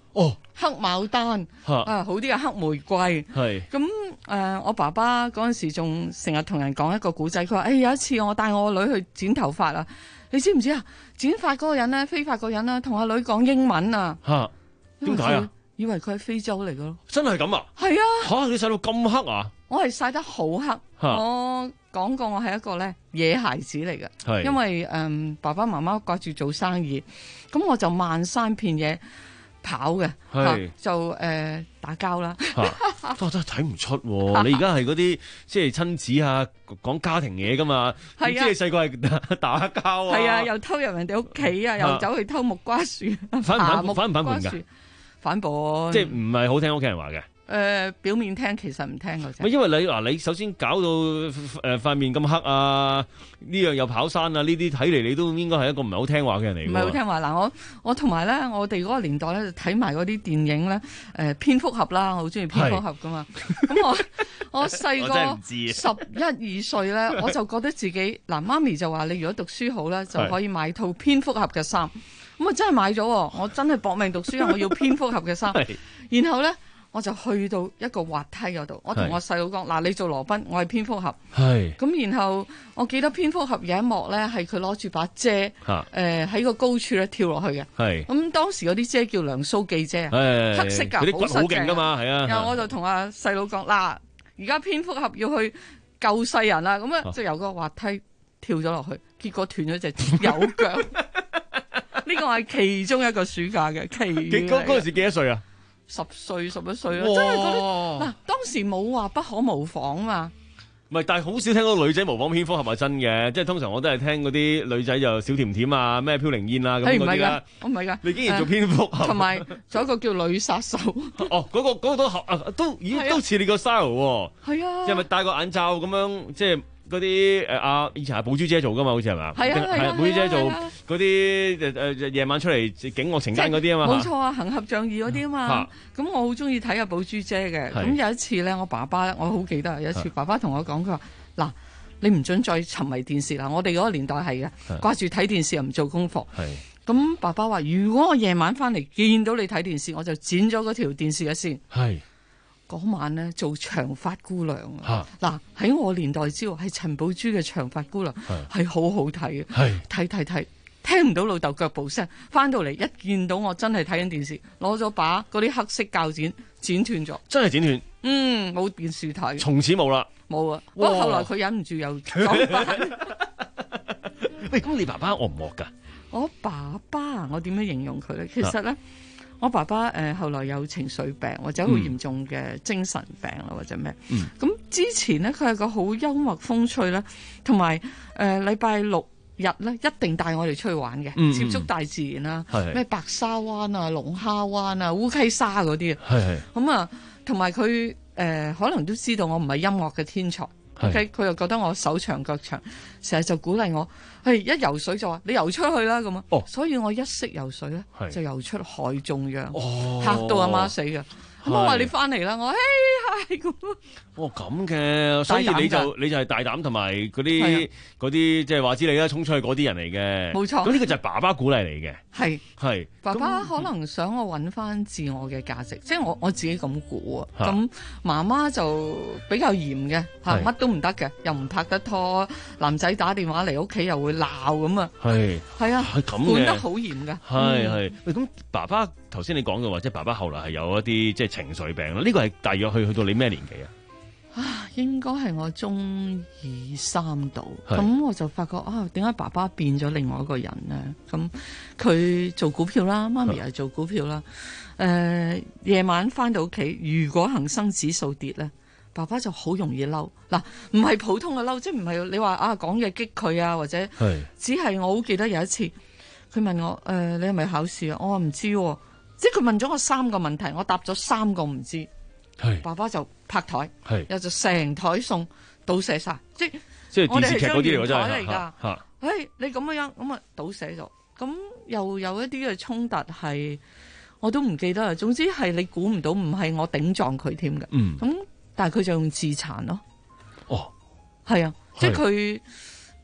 哦， 黑牡丹啊，好啲嘅黑玫瑰。 係咁誒，我爸爸嗰陣時仲成日同人講一個古仔，佢話：誒、哎、有一次我帶我個女去剪頭髮啊，你知唔知啊？剪髮嗰個人咧，飛髮嗰個人啦，同阿女講英文啊。 嚇，點解啊？ 以為佢係非洲嚟嘅咯。 真係咁啊？ 係啊。 嚇，你曬到咁黑啊？ 我係曬得好黑。我講過我係一個咧野孩子嚟嘅，因為誒、嗯、爸爸媽媽掛住做生意，咁我就漫山遍野跑嘅，啊、就誒、呃、打交啦。 我真係睇唔出、啊，你而家係嗰啲即係親子啊，講家庭嘢噶嘛？係啊，即係細個係打交啊， 係啊，又偷入人哋屋企啊，又走去偷木瓜樹， 反唔反反唔反叛㗎？ 反叛， 即係唔係好聽屋企人話嘅。 誒、呃、表面聽其實唔聽嗰隻。 因為你嗱，你首先搞到誒塊面咁黑啊，呢樣又跑山啊，呢啲睇嚟你都應該係一個唔係好聽話嘅人嚟。 唔係好聽話嗱，我我同埋咧，我哋嗰個年代咧就睇埋嗰啲電影咧，誒、呃、蝙蝠俠啦，我好中意蝙蝠俠噶嘛。咁我我細個十一二歲咧，我就覺得自己嗱，媽咪就話你如果讀書好咧，就可以買套蝙蝠俠嘅衫。咁我真係買咗，我真係搏命讀書，我要蝙蝠俠嘅衫。然後咧。我就去到一個滑梯嗰度，我同我細佬講：嗱，你做羅賓，我係蝙蝠俠。係。咁然後我記得蝙蝠俠有一幕咧，係佢攞住把遮，誒喺、呃、個高處咧跳落去嘅。係。咁當時嗰啲遮叫梁蘇記遮，黑色㗎，好實淨㗎嘛，係啊。然後我就同阿細佬講：嗱，而家蝙蝠俠要去救世人啦，咁啊，就由個滑梯跳咗落去，結果斷咗隻右腳。呢個係其中一個暑假嘅奇遇。 嗰嗰陣時幾多歲啊？ 十歲十一歲啦，真係覺得嗱，當時冇話不可模仿嘛。 唔係，但係好少聽到女仔模仿蝙蝠俠係咪真嘅？即係通常我都係聽嗰啲女仔就小甜甜啊，咩飄零燕啊咁嗰啲啦。 我唔係㗎， 你竟然做蝙蝠俠， 同埋仲有一個叫女殺手。 哦，嗰、嗰個嗰、嗰個都合啊，都咦都似你個 style 喎。係啊，係咪戴個眼罩咁樣即係？嗰啲誒阿以前係寶珠姐做噶嘛，好似係咪？係啊係啊，寶珠姐做嗰啲誒誒夜晚出嚟警惡懲奸嗰啲啊嘛。冇錯啊，行俠仗義嗰啲啊嘛。咁、啊、我好中意睇阿寶珠姐嘅。咁有一次咧，我爸爸我好記得，有一次爸爸同我講，佢話嗱，你唔准再沉迷電視啦。我哋嗰個年代係嘅，掛住睇電視又唔做功課。咁爸爸話：如果我夜晚翻嚟見到你睇電視，我就剪咗嗰條電視嘅線。係。嗰晚咧做長髮姑娘啊！嗱喺我年代知道係陳寶珠嘅長髮姑娘係好好睇嘅，睇睇睇聽唔到老豆腳步聲，翻到嚟一見到我真係睇緊電視，攞咗把嗰啲黑色鉸剪剪斷咗，真係剪斷，嗯冇電視睇，從此冇啦，冇啊！不過後來佢忍唔住又撞翻。 喂，咁你爸爸惡唔惡㗎？我爸爸我點樣形容佢咧？其實咧。我爸爸誒、呃、後來有情緒病或者好嚴重嘅精神病啦、嗯、或者咩，咁、嗯、之前咧佢係個好幽默風趣啦，同埋誒禮拜六日咧一定帶我哋出去玩嘅、嗯，接觸大自然啦，咩白沙灣啊、龍蝦灣啊、烏溪沙嗰啲啊，咁啊同埋佢誒可能都知道我唔係音樂嘅天才。OK，佢又覺得我手長腳長，成日就鼓勵我，係一游水就話你游出去啦咁啊，所以我一識游水咧就游出海中央，哦、嚇到阿媽死㗎。咁我話你翻嚟啦，我嘿係咁。 哦咁嘅，所以你就你就係大膽同埋嗰啲嗰啲即係話知你啦，衝出去嗰啲人嚟嘅。冇錯。咁呢個就係爸爸鼓勵你嘅。係係。 爸爸可能想我揾翻自我嘅價值，即係我我自己咁估啊。咁媽媽就比較嚴嘅嚇，乜都唔得嘅，又唔拍得拖，男仔打電話嚟屋企又會鬧咁啊。係係啊，係咁嘅，管得好嚴㗎。係係。喂，咁爸爸頭先你講嘅話，即係爸爸後來係有一啲即係情緒病啦。呢個係大約去去到你咩年紀啊？ 啊，應該係我中二三度，咁我就發覺啊，點解爸爸變咗另外一個人咧？咁佢做股票啦，媽咪又做股票啦。誒、呃，夜晚翻到屋企，如果恒生指數跌咧，爸爸就好容易嬲。嗱，唔係普通嘅嬲，即係唔係你話啊講嘢激佢啊，或者係只係我好記得有一次，佢問我誒、呃，你係咪考試啊？我話唔知喎，即係佢問咗我三個問題，我答咗三個唔知。係，爸爸就拍台，又就成台餸倒瀉晒，即係即係電視劇嗰啲嚟㗎，真係嚇嚇。誒，你咁樣咁啊，倒瀉咗，咁又有一啲嘅衝突係，我都唔記得啦。總之係你估唔到，唔係我頂撞佢添嘅。嗯，咁但係佢就用自殘咯。哦，係啊，即係佢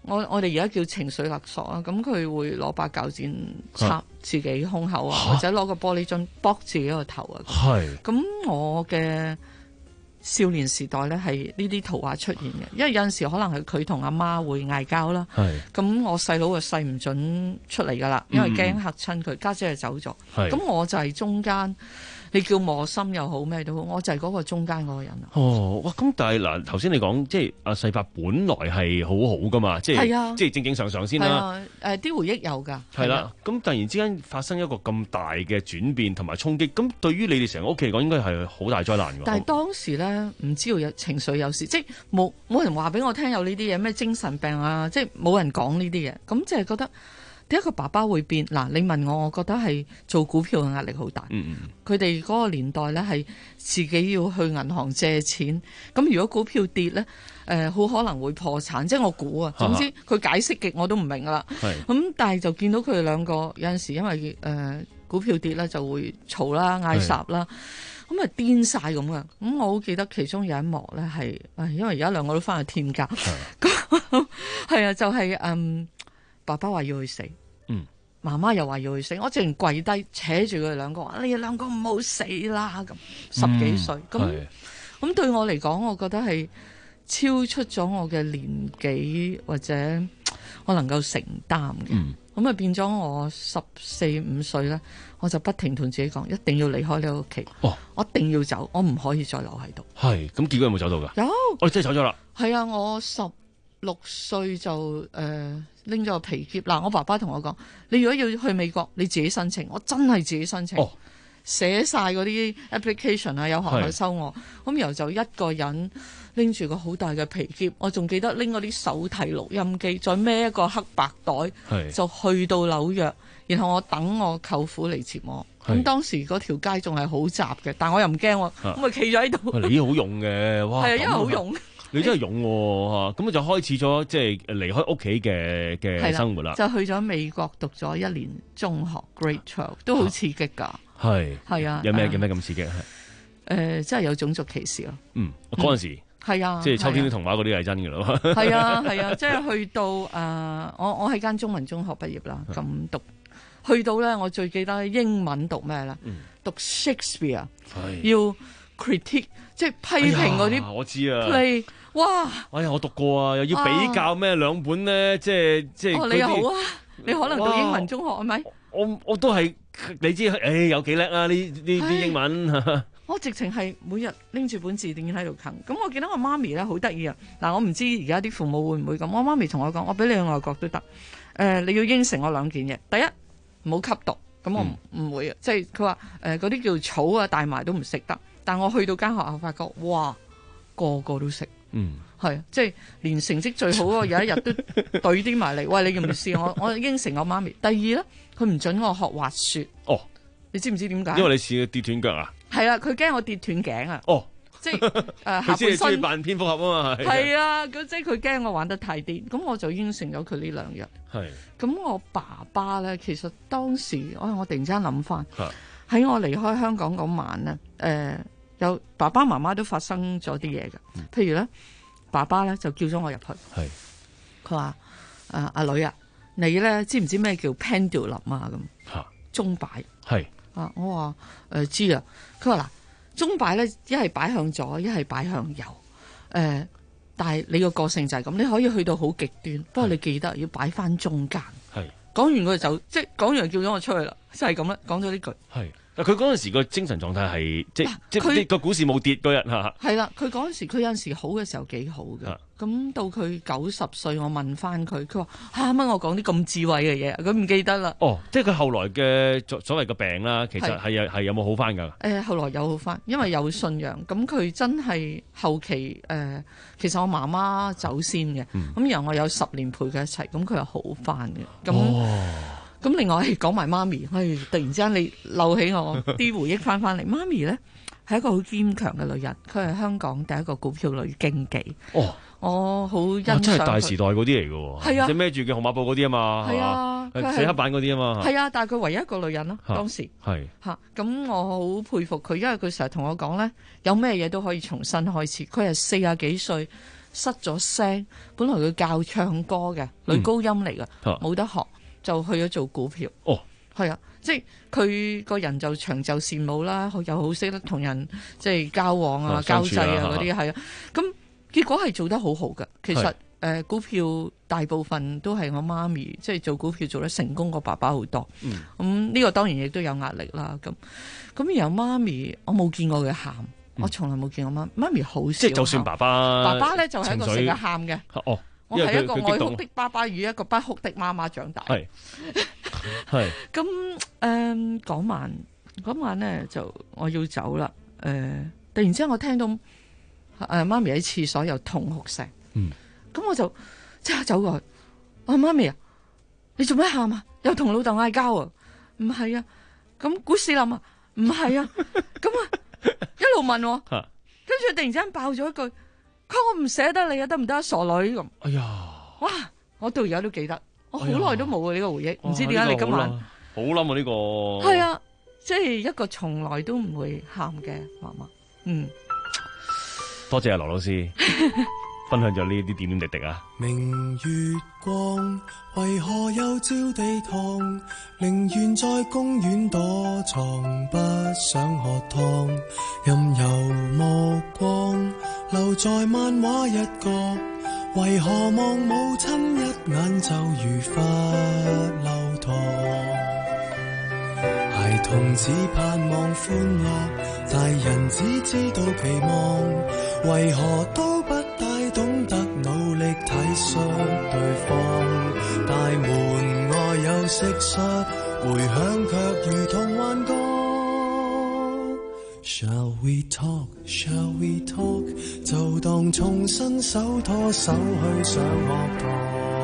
我我哋而家叫情緒勒索啊，咁佢會攞把鉸剪插自己胸口啊，或者攞個玻璃樽剝自己個頭啊。係，咁我嘅少年時代咧係呢啲圖畫出現嘅，因為有陣時可能係佢同阿媽會嗌交啦。係，咁我細佬就細唔準出嚟噶啦，因為驚嚇親佢，家姐就走咗。咁我就係中間。你叫磨心又好咩都好，我就係嗰個中間嗰個人啊。哦，哇！咁但係嗱，頭先你講即係阿世伯本來係好好噶嘛，即係、啊、即係正正常常先啦。係啊，誒、呃、啲回憶有㗎。係啦，咁、啊、突然之間發生一個咁大嘅轉變同埋衝擊，咁對於你哋成個屋企嚟講，應該係好大災難㗎。但係當時咧，唔知道有情緒有事，即係冇冇人話俾我聽有呢啲嘢，咩精神病啊，即係冇人講呢啲嘢，咁即係覺得。點解個爸爸會變？嗱，你問我，我覺得係做股票嘅壓力好大。嗯嗯，佢哋嗰個年代咧係自己要去銀行借錢，咁如果股票跌咧，誒、呃，好可能會破產。即係我估啊，總之佢解釋極我都唔明啦。係咁，但係就見到佢哋兩個有陣時因為誒、呃、股票跌咧就會嘈啦、嗌霎啦，咁啊癲晒咁噶。咁我好記得其中有一幕咧係，誒，因為而家兩個都翻去天家，咁係啊，就係、是、嗯。爸爸話要去死，嗯，媽媽又話要去死，我淨跪低扯住佢哋兩個話：你哋兩個唔好死啦！咁十幾歲，咁咁、嗯、對我嚟講，我覺得係超出咗我嘅年紀或者我能夠承擔嘅。咁、嗯、啊變咗我十四五歲咧，我就不停同自己講，一定要離開呢個屋企，哦，我一定要走，我唔可以再留喺度。係，咁結果有冇走到㗎？有，我、哦、真係走咗啦。係啊，我十六歲就誒拎咗個皮篋嗱，我爸爸同我講：你如果要去美國，你自己申請。我真係自己申請，哦、寫晒嗰啲 application 啊，有學校收我。咁然後就一個人拎住個好大嘅皮篋，我仲記得拎嗰啲手提錄音機，再孭一個黑白袋，就去到紐約。然後我等我舅父嚟接我。咁當時嗰條街仲係好窄嘅，但我又唔驚喎，咁咪企咗喺度。你好勇嘅，哇！係啊，因為好勇。你真係勇喎，咁就開始咗即係離開屋企嘅嘅生活啦。就去咗美國讀咗一年中學 Grade twelve，都好刺激㗎。係係啊，有咩有咩咁刺激？係誒、呃，真係有種族歧視咯。嗯，嗰陣時係啊，即係秋天啲童話嗰啲係真㗎咯。係啊係啊，即係、啊、去到誒、呃，我我喺間中文中學畢業啦，咁讀去到咧，我最記得英文讀咩咧、嗯？讀 Shakespeare， 要 critique， 即係批評嗰啲、哎。我知啊。play 哇！哎呀，我讀過啊，又要比較咩兩本咧，即係即係。哦，你又好啊！你可能讀英文中學係咪？我我都係，你知，誒、哎，有幾叻啊？呢呢啲英文。我直情係每日拎住本字典喺度啃。咁我記得我媽咪咧好得意啊！嗱，我唔知而家啲父母會唔會咁。我媽咪同我講，我俾你去外國都得。誒、呃，你要應承我兩件嘢。第一，唔好吸毒。咁我唔、嗯、會啊，即係佢話誒嗰啲叫草啊，帶埋都唔食得。但我去到間學校，發覺哇，個個都食。嗯，係啊，即係連成績最好嗰個有一日都懟啲埋嚟，喂，你要唔要試？我我應承我媽咪。第二咧，佢唔准我學滑雪。哦，你知唔知點解？因為你試跌斷腳啊？係啊，佢驚我跌斷頸啊。哦，即係誒，佢、呃、知你中意扮蝙蝠俠啊嘛。係啊，咁即係佢驚我玩得太癲，咁我就應承咗佢呢兩日。係。咁我爸爸咧，其實當時我我突然之間諗翻，喺我離開香港嗰晚咧，誒、呃。有爸爸媽媽都發生咗啲嘢㗎，譬如咧，爸爸咧就叫咗我入去，係佢話：誒阿女啊，你咧知唔知咩叫 pendulum 啊？咁鐘擺係啊，我話誒、呃、知啊。佢話嗱，鐘擺咧一係擺向左，一係擺向右，誒、呃，但係你個個性就係咁，你可以去到好極端，不過你記得要擺翻中間。係講完佢就即係講完就叫咗我出去啦，就係咁啦，講咗呢句。係。佢嗰陣時個精神狀態係即即係個股市冇跌嗰日嚇。係啦，佢嗰陣時佢有陣時好嘅時候幾好嘅。咁到佢九十歲，我問翻佢，佢話嚇乜我講啲咁智慧嘅嘢，佢唔記得啦。哦，即係佢後來嘅所謂嘅病啦，其實係有係有冇好翻㗎？誒、呃，後來有好翻，因為有信仰。咁佢真係後期誒、呃，其實我媽媽走先嘅，咁、嗯、然後我有十年陪佢一齊，咁佢又好翻嘅。咁。哦。咁另外講埋媽咪，唉，突然之間你漏起我啲回憶翻翻嚟。媽咪咧係一個好堅強嘅女人，佢係香港第一個股票女經紀。哦，我好欣賞佢。真係大時代嗰啲嚟嘅喎，係啊，即係孭住嘅號碼布嗰啲啊嘛，係啊，寫黑板嗰啲啊嘛，係啊，但係佢唯一一個女人咯，當時係嚇。咁我好佩服佢，因為佢成日同我講咧，有咩嘢都可以重新開始。佢係四十幾歲失咗聲，本來佢教唱歌嘅女高音嚟嘅，冇、嗯、得學，就去咗做股票。 哦， 係啊，即係佢個人就長袖善舞啦，又好識得同人即係交往啊、交際啊嗰啲係啊，咁結果係做得好好嘅。其實。誒、呃、股票大部分都係我媽咪，即係做股票做得成功過爸爸好多。咁、嗯、呢、嗯這個當然亦都有壓力啦。咁咁然後媽咪，我冇見過佢喊、嗯，我從來冇見過媽媽咪好少。即係就算爸爸， 爸爸咧就係、是、一個成日喊嘅。哦，我係一個愛哭的爸爸與一個不哭的媽媽長大。係係。咁誒嗰晚嗰晚咧就我要走啦。誒、呃、突然之間我聽到誒、呃、媽咪喺廁所有痛哭聲。嗯。咁我就即刻走過去，我話媽咪啊，你做咩喊啊？又同老豆嗌交啊？唔係啊，咁股市冧啊？唔係啊，咁啊一路問我，跟住突然之間爆咗一句，佢我唔捨得你啊，得唔得啊，傻女咁。哎呀，哇！我到而家都記得，我好耐都冇啊呢個回憶，唔、哎、知點解你今晚好冧啊呢、這個。 係啊，即係一個從來都唔會喊嘅媽媽。嗯， 多謝阿羅老師。分享咗呢啲點點滴滴啊！ 明月光，為何又照地堂？寧願在公園躲藏，不想喝湯。任由目光留在漫畫一角，為何望母親一眼就如罰留堂？孩童只盼望歡樂，大人只知道期望，為何都不懂得努力體恤對方，大門外有蟋蟀，回響卻如同幻覺。Shall we talk? Shall we talk? 就當重新手拖手去上學堂，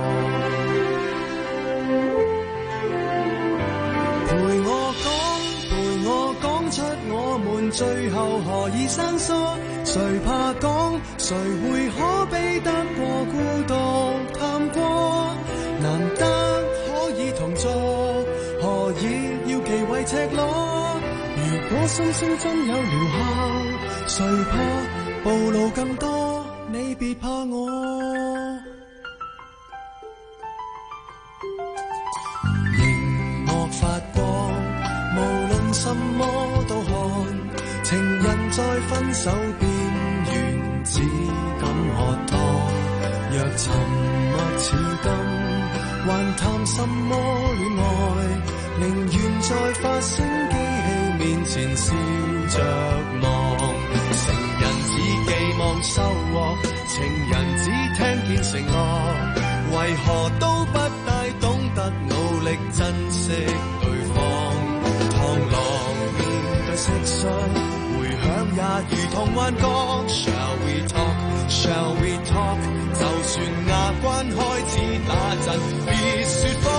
陪我講，陪我講出我們最後何以生疏。誰怕講？誰會可比得過孤獨探過？難得可以同坐，何以要忌諱赤裸？如果心聲真有療效，誰怕暴露更多？你別怕我。熒幕發光，無論什麼都看。情人在分手邊緣，只敢喝湯。若沉默似金，還談什麼戀愛？寧願在發聲機器面前笑着望。成人只寄望收穫，情人只聽見承諾，為何都不大懂得努力珍惜對方？螳螂面對蟋蟀，回響也如同幻覺。Shall we talk? Shall we talk? 就算牙關開始那陣，別說謊。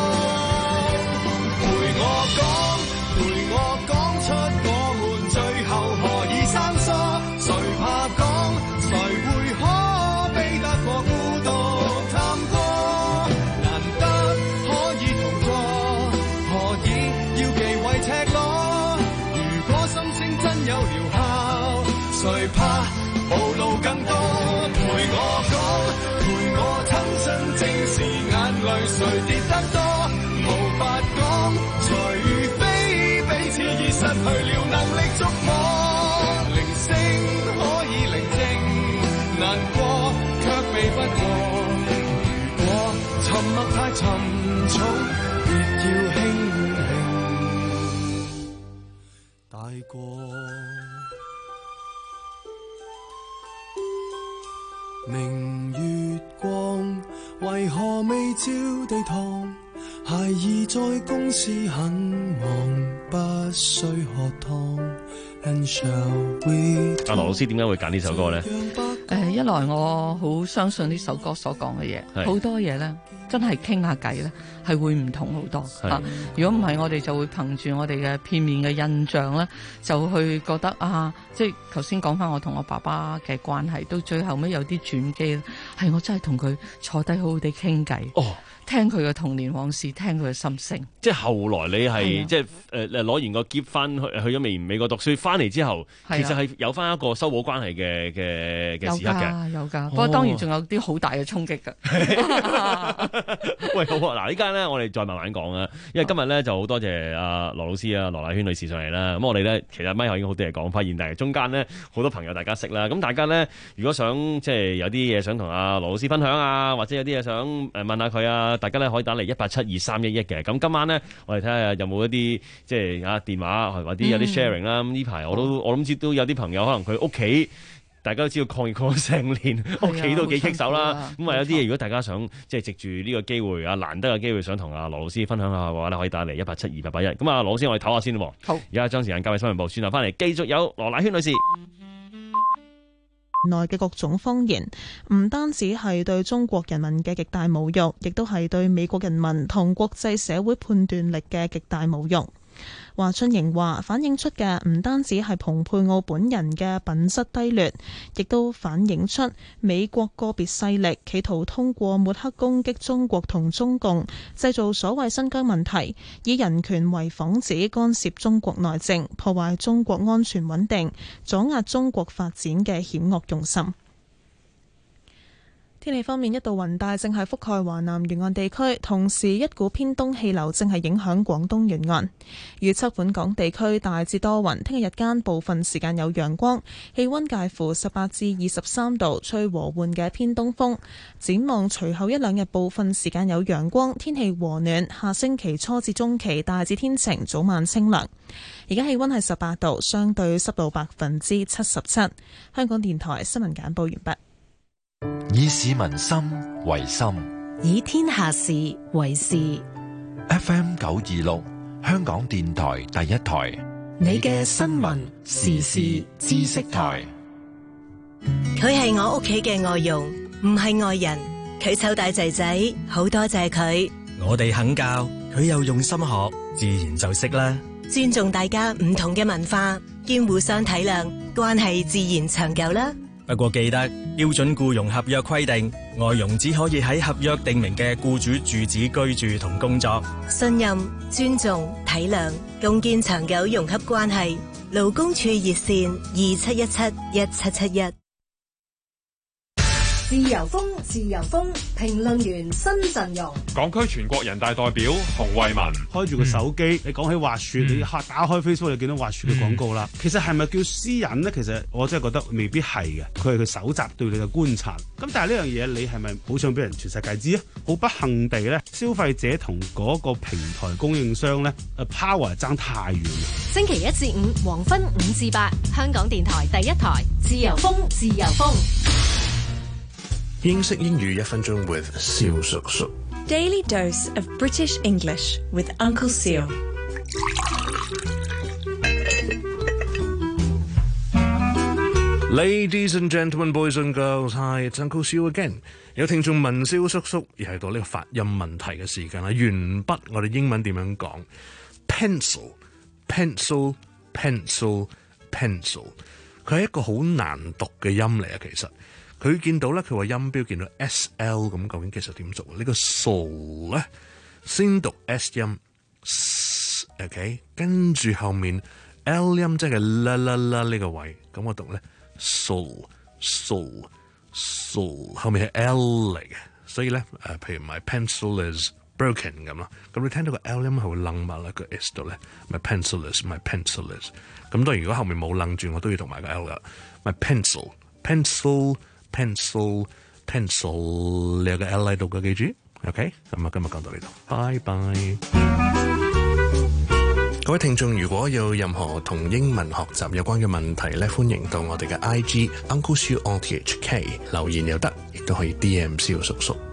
陪我講，陪我講出我們最後何以生疏。誰怕講？誰會可比得過孤獨探過？難得可以同坐，何以要忌諱赤裸？如果心聲真有療效，誰怕暴露更多？陪我講，陪我親身正視眼淚，誰跌得多？無法講，除非彼此已失去了能力觸摸。鈴聲可以寧靜，難過卻避不過。如果沉默太沉重，別要輕輕帶過。明月光，為何未照地堂？孩兒在公司很忙，不需喝湯。 阿羅老師點解會揀呢首歌呢？ 誒、呃，一來我好相信呢首歌所講嘅嘢，好多嘢咧真係傾下偈咧，係會唔同好多啊！如果唔係，我哋就會憑住我哋嘅片面嘅印象咧，就去覺得啊，即係頭先講翻我同我爸爸嘅關係，到最後尾有啲轉機咧，係我真係同佢坐低好好地傾偈。哦。聽佢嘅童年往事，聽佢嘅心聲。 即係後來你係即係誒誒攞完個喼翻去去咗美美國讀書，翻嚟之後，其實係有翻一個修補關係嘅嘅嘅時刻嘅。 有㗎，不過當然仲有啲好大嘅衝擊㗎。 喂，好啊！嗱，呢間咧我哋再慢慢講啊，因為今日咧就好多謝阿羅老師啊、羅乃萱女士上嚟啦。咁我哋咧其實咪後已經好多嘢講，發現但係中間咧好多朋友大家識啦。咁大家咧如果想即係有啲嘢想同阿羅老師分享啊，或者有啲嘢想誒問下佢啊。大家咧可以打嚟一八七二三一一嘅，咁今晚咧我哋睇下有冇一啲即係啊電話或者有啲 sharing 啦。咁呢排我都我諗知都有啲朋友可能佢屋企，大家都知道抗疫抗咗成年，屋企都幾棘手啦。咁啊有啲嘢如果大家想即係藉住呢個機會啊，難得嘅機會想同阿羅老師分享下嘅話咧，可以打嚟一八七二八八一。咁啊羅老師我哋唞下先喎。好，而家將時間交俾新聞部，轉頭翻嚟繼續有羅乃萱女士。 內嘅各種謊言，唔單止係對中國人民嘅極大侮辱，亦都係對美國人民同國際社會判斷力嘅極大侮辱。華春瑩話，反映出嘅唔單止係蓬佩奧本人嘅品質低劣，亦都反映出美國個別勢力企圖通過抹黑攻擊中國同中共，製造所謂新疆問題，以人權為幌子干涉中國內政，破壞中國安全穩定，阻壓中國發展嘅險惡用心。天氣方面，一道雲帶正係覆蓋華南沿岸地區，同時一股偏東氣流正係影響廣東沿岸。預測本港地區大致多雲，聽日日間部分時間有陽光，氣溫介乎十八至二十三度，吹和緩嘅偏東風。展望隨後一兩日部分時間有陽光，天氣和暖。下星期初至中期大致天晴，早晚清涼。而家氣溫係十八度，相對濕度百分之七十七。香港電台新聞簡報完畢。 以市民心為心， 以天下事為事。 F M 九二六，香港電台第一台， 你嘅新聞時事知識台。佢係我屋企嘅外傭，唔係外人。佢湊大仔仔，好多謝佢。 我哋肯教，佢又用心學，自然就識啦。 尊重大家唔同嘅文化，兼互相體諒，關係自然長久啦。 不過記得標準僱傭合約規定，外傭只可以喺合約訂明嘅僱主住址居住同工作。 信任、尊重、體諒，共建長久融洽關係。勞工處熱線二七一七一七七一。 自由風，自由風，評論員新陣容。 港區全國人大代表洪為民開住個手機，嗯、你講起滑雪，嗯、你打開 Facebook 就見到滑雪嘅廣告啦。嗯、其實係咪叫私隱呢？其實我真係覺得未必係嘅，佢係佢搜集對你嘅觀察。咁但係呢樣嘢，你係咪好想俾人全世界知啊？好不幸地咧，消費者同嗰個平台供應商咧，誒 power 爭太遠。 星期一至五黃昏五至八，香港電台第一台，自由風，自由風。 英式英語一分鐘 with 蕭叔叔。 Daily dose of British English with Uncle Seal。 Ladies and gentlemen, boys and girls, hi, it's Uncle Seal again。有聽眾問蕭叔叔，而係到呢個發音問題嘅時間啦。鉛筆我哋英文點樣講 ？Pencil, pencil, pencil, pencil。佢係一個好難讀嘅音嚟啊，其實。佢見到咧，佢話音標見到 S L 咁，究竟其實點做？呢個 soul 咧，先讀 S 音 ，OK， 跟住後面 L 音即係啦啦啦呢個位，咁我讀咧 soul soul soul， 後面係 L 嚟嘅，所以咧誒，譬如 my pencil is broken 咁啦，咁你聽到個 L 音係會愣埋啦個 S 度咧 ，my pencil is my pencil is， 咁當然如果後面冇愣住，我都要讀埋個 L 噶 ，my pencil pencil。Pencil, pencil， 你有個 L 喺度嘅，記住 ，OK？ 咁啊，今日講到呢度，拜拜。各位聽眾，如果有任何同英文學習有關嘅問題咧，歡迎到我哋嘅 I G Uncle Siu on T H K 留言又得，亦都可以 D M 蕭叔叔。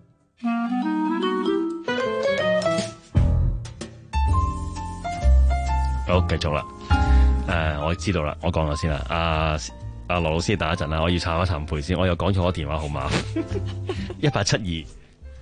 好，繼續啦。誒、uh，我知道啦，我講咗先啦，阿、uh,。阿羅老師等一陣啦，我要懺一懺悔先，我又講錯咗電話號碼，一八七二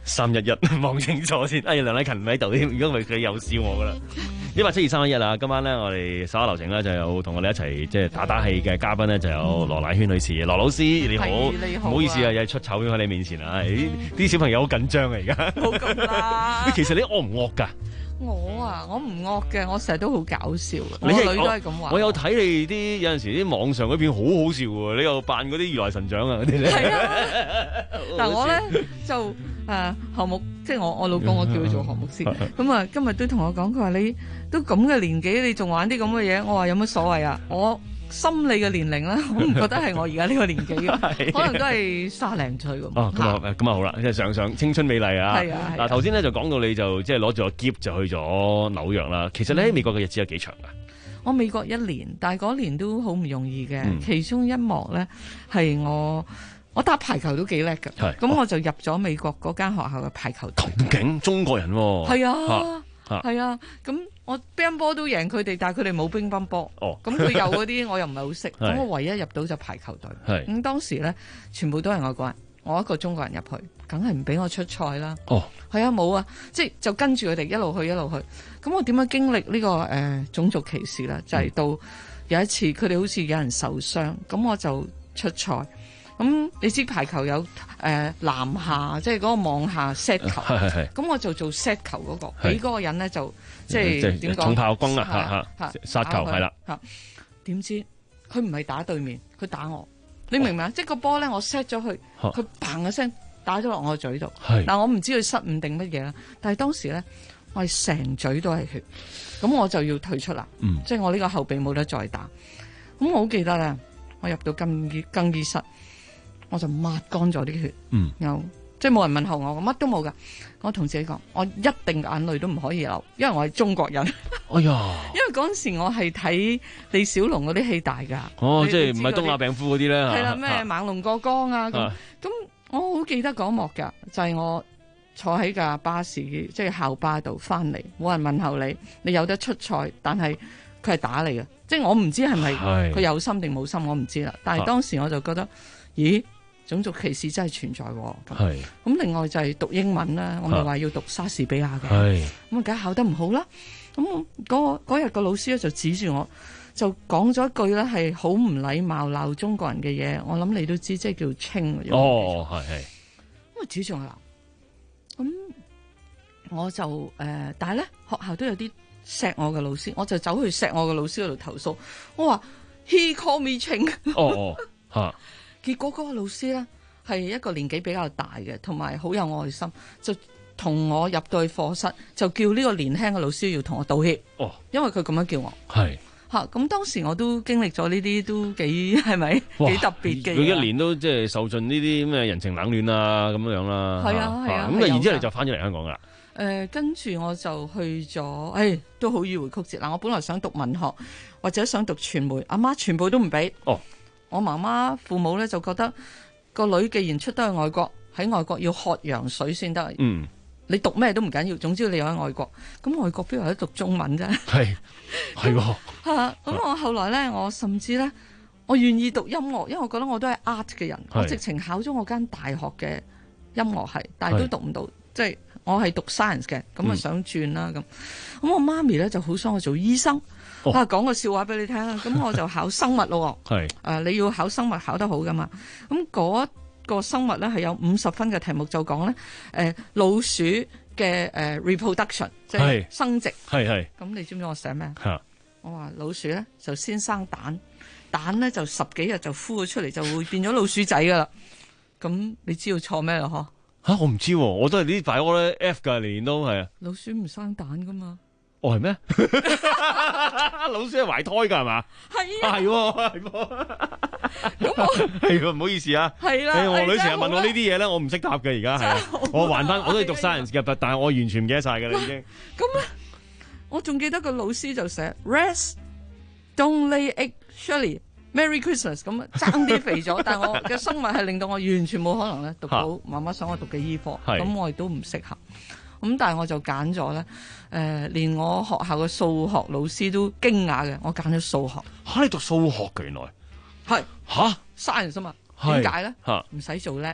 三一一望清楚先。哎呀，梁禮勤唔喺度添，如果唔係佢又笑我噶啦。一八七二三一一啊！今晚咧，我哋稍後流程咧就有同我哋一齊即係打打氣嘅嘉賓咧，就有羅乃萱女士。羅老師你好， 你好， 唔好意思啊，又係出醜咗喺你面前啊！啲小朋友好緊張啊，而家。 冇咁啦。 其實你惡唔惡㗎？ 我啊，我唔惡嘅，我成日都好搞笑。 你我女都係咁話。 我有睇你啲有陣時啲網上嗰片好好笑喎，你又扮嗰啲如來神掌啊嗰啲咧。係啊， 嗱我咧就誒項目，即係我我老公我叫佢做項目師。咁啊今日都同我講，佢話你都咁嘅年紀，你仲玩啲咁嘅嘢，我話有乜所謂啊？我心理嘅年齡咧，我唔覺得係我而家呢個年紀嘅，可能都係卅零歲咁。 哦，咁啊，咁啊好啦，即係上上青春美麗啊！ 係啊， 嗱頭先咧就講到你就即係攞住個喼就去咗紐約啦。其實你喺美國嘅日子有幾長㗎？ 我美國一年，但係嗰年都好唔容易嘅。 嗯、 其中一幕咧係我我打排球都幾叻㗎，咁我就入咗美國嗰間學校嘅排球隊。 咁勁，中國人喎。係啊，係啊，咁。我乒乓波都贏佢哋，但係佢哋冇乒乓波。哦，咁佢有嗰啲我又唔係好識，咁我唯一入到就排球隊。係，咁當時咧全部都係外國人，我一個中國人入去，梗係唔俾我出賽啦。哦，係啊，冇啊，即係就跟住佢哋一路去一路去。咁我點樣經歷呢、呢個誒、呃、種族歧視咧？就係、是、到有一次佢哋好似有人受傷，咁我就出賽。咁你知排球有誒、呃、籃下，即係嗰個網下 set 球，咁我就做 set 球嗰、嗰個，俾嗰個人咧就即係點講？重炮轟啊！嚇嚇殺球係啦嚇。點知佢唔係打對面，佢打我。你明唔明啊？即係個波咧，我 set 咗佢，佢嘭一聲打咗落我個嘴度。嗱，我唔知佢失誤定乜嘢啦。但係當時咧，我係成嘴都係血，咁我就要退出啦。嗯、即係我呢個後備冇得再打。咁我好記得咧，我入到更衣更衣室。我就抹乾咗啲血，嗯，又即係冇人問候我，我乜都冇噶。我同自己講，我一定眼淚都唔可以流，因為我係中國人。哎呀！因為嗰陣時我係睇李小龍嗰啲戲大噶。哦，即係唔係東亞病夫嗰啲咧？係啦，咩猛龍過江啊咁。咁我好記得嗰幕噶，就係、是、我坐喺架巴士，即係校巴度翻嚟，冇人問候你，你有得出賽，但係佢係打你嘅，即係我唔知係咪佢有心定冇心，我唔知啦。但係當時我就覺得，咦？種族歧視真係存在喎。咁，咁另外就係讀英文啦，我咪話要讀莎士比亞嘅，咁啊梗係考得唔好啦。咁嗰嗰日個老師咧就指住我，就講咗一句咧係好唔禮貌鬧中國人嘅嘢。我諗你都知，即係叫清。哦，係係。咁啊指住我鬧，咁我就誒、呃，但係咧學校都有啲錫我嘅老師，我就走去錫我嘅老師嗰度投訴。我話 He call me 清。哦哦，嚇。結果嗰個老師咧係一個年紀比較大嘅，同埋好有愛心，就同我入到去課室，就叫呢個年輕嘅老師要同我道歉。哦，因為佢咁樣叫我。係嚇，咁、啊、當時我都經歷咗呢啲都幾係咪幾特別嘅？佢一年都即係受盡呢啲咩人情冷暖啊咁樣樣啦。係啊係啊，咁啊然之後你就翻咗嚟香港噶啦。誒、呃，跟住我就去咗，誒、哎，都好迂迴曲折嗱。我本來想讀文學或者想讀傳媒，阿媽全部都唔俾。哦。我媽媽父母咧就覺得個女既然出得去外國，喺外國要喝洋水先得。嗯，你讀咩都唔緊要，總之你有喺外國。咁外國邊有得讀中文啫？係係喎。嚇！咁我後來咧，我甚至咧，我願意讀音樂，因為我覺得我都係 art 嘅人。我直情考咗我間大學嘅音樂系，但係都讀唔到。即係我係讀 science 嘅，咁啊想轉啦咁。咁、嗯、我媽咪咧就好想我做醫生。哦、啊，講個笑話俾你聽啦，咁我就考生物咯。係，誒、呃，你要考生物考得好噶嘛？咁嗰個生物咧係有五十分嘅題目，就講咧，誒、呃，老鼠嘅誒、呃、reproduction， 即係生殖。係係。咁你知唔知我寫咩？我話老鼠咧就先生蛋，蛋咧就十幾日就孵咗出嚟，就會變咗老鼠仔噶啦。咁你知道錯咩啦？嗬？吓，我唔知，我都係呢排我咧 F 噶，年年都係啊。老鼠唔生蛋噶嘛？哦，係咩？老鼠係懷胎噶係嘛？係啊，係係咁我係喎，唔好意思啊。係啦、啊，我女成日問我呢啲嘢咧，我唔識答嘅而家係啊。我還翻，我都係讀 science 嘅，但係我完全唔記得晒㗎啦已經。咁咧，我仲記得個老師就寫 rest don't lay egg Shirley Merry Christmas 咁啊，爭啲肥咗，但係我嘅生物係令到我完全冇可能咧讀到媽媽想我讀嘅醫科，咁我亦都唔適合。咁但係我就揀咗咧，誒、呃，連我學校嘅數學老師都驚訝嘅，我揀咗數學。吓，你讀數學嘅原來係吓 science 啊嘛？點解咧？吓，唔使做叻，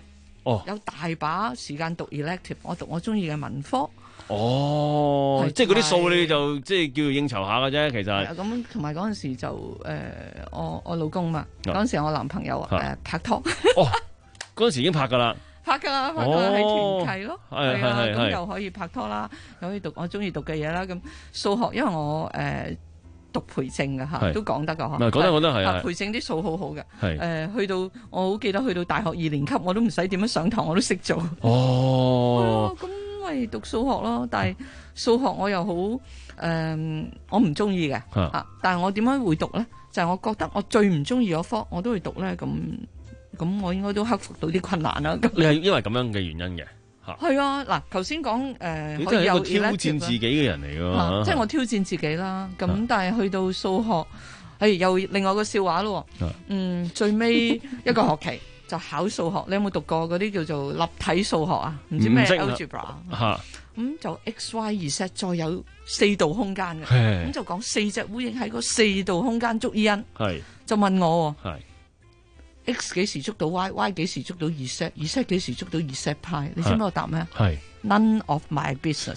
哦， 有大把時間讀 elective，我讀我中意嘅文科。 哦，即係嗰啲數你就即係叫應酬下嘅啫，其實。 咁同埋嗰陣時就誒、呃，我我老公嘛，嗰、啊、陣時我男朋友誒、呃、拍拖。 哦，嗰陣時已經拍㗎啦。 拍㗎啦，拍㗎啦，係團契咯， 係啊，咁係又可以拍拖啦，又可以讀我中意讀嘅嘢啦。咁數學，因為我誒、呃、讀培正嘅嚇，都講得㗎嚇。 唔係講得講得係啊。 培正啲數好好嘅。 係。誒、 呃，去到我好記得去到大學二年級，我都唔使點樣上堂，我都識做。 哦。 咁咪讀數學咯，但係數學我又好誒、呃，我唔中意嘅嚇。但係我點樣會讀咧？就係、是、我覺得我最唔中意嗰科，我都會讀咧咁。咁我應該都克服到啲困難啦。 你係因為咁樣嘅原因嘅嚇？係啊，嗱，頭先講誒， 你真係一個挑戰自己嘅人嚟㗎嘛？ 即係我挑戰自己啦。咁但係去到數學，係又另外個笑話咯。嗯，最尾一個學期就考數學。你有冇讀過嗰啲叫做立體數學啊？唔知咩 algebra 嚇？咁就 x y z 再有四度空間嘅，咁就講四隻烏蠅喺個四度空間捉伊恩。係就問我喎。X 幾時捉到 Y，Y 幾時捉到 Z，Z 幾時捉到 Z 派？你知唔知我答咩？係 None of my business。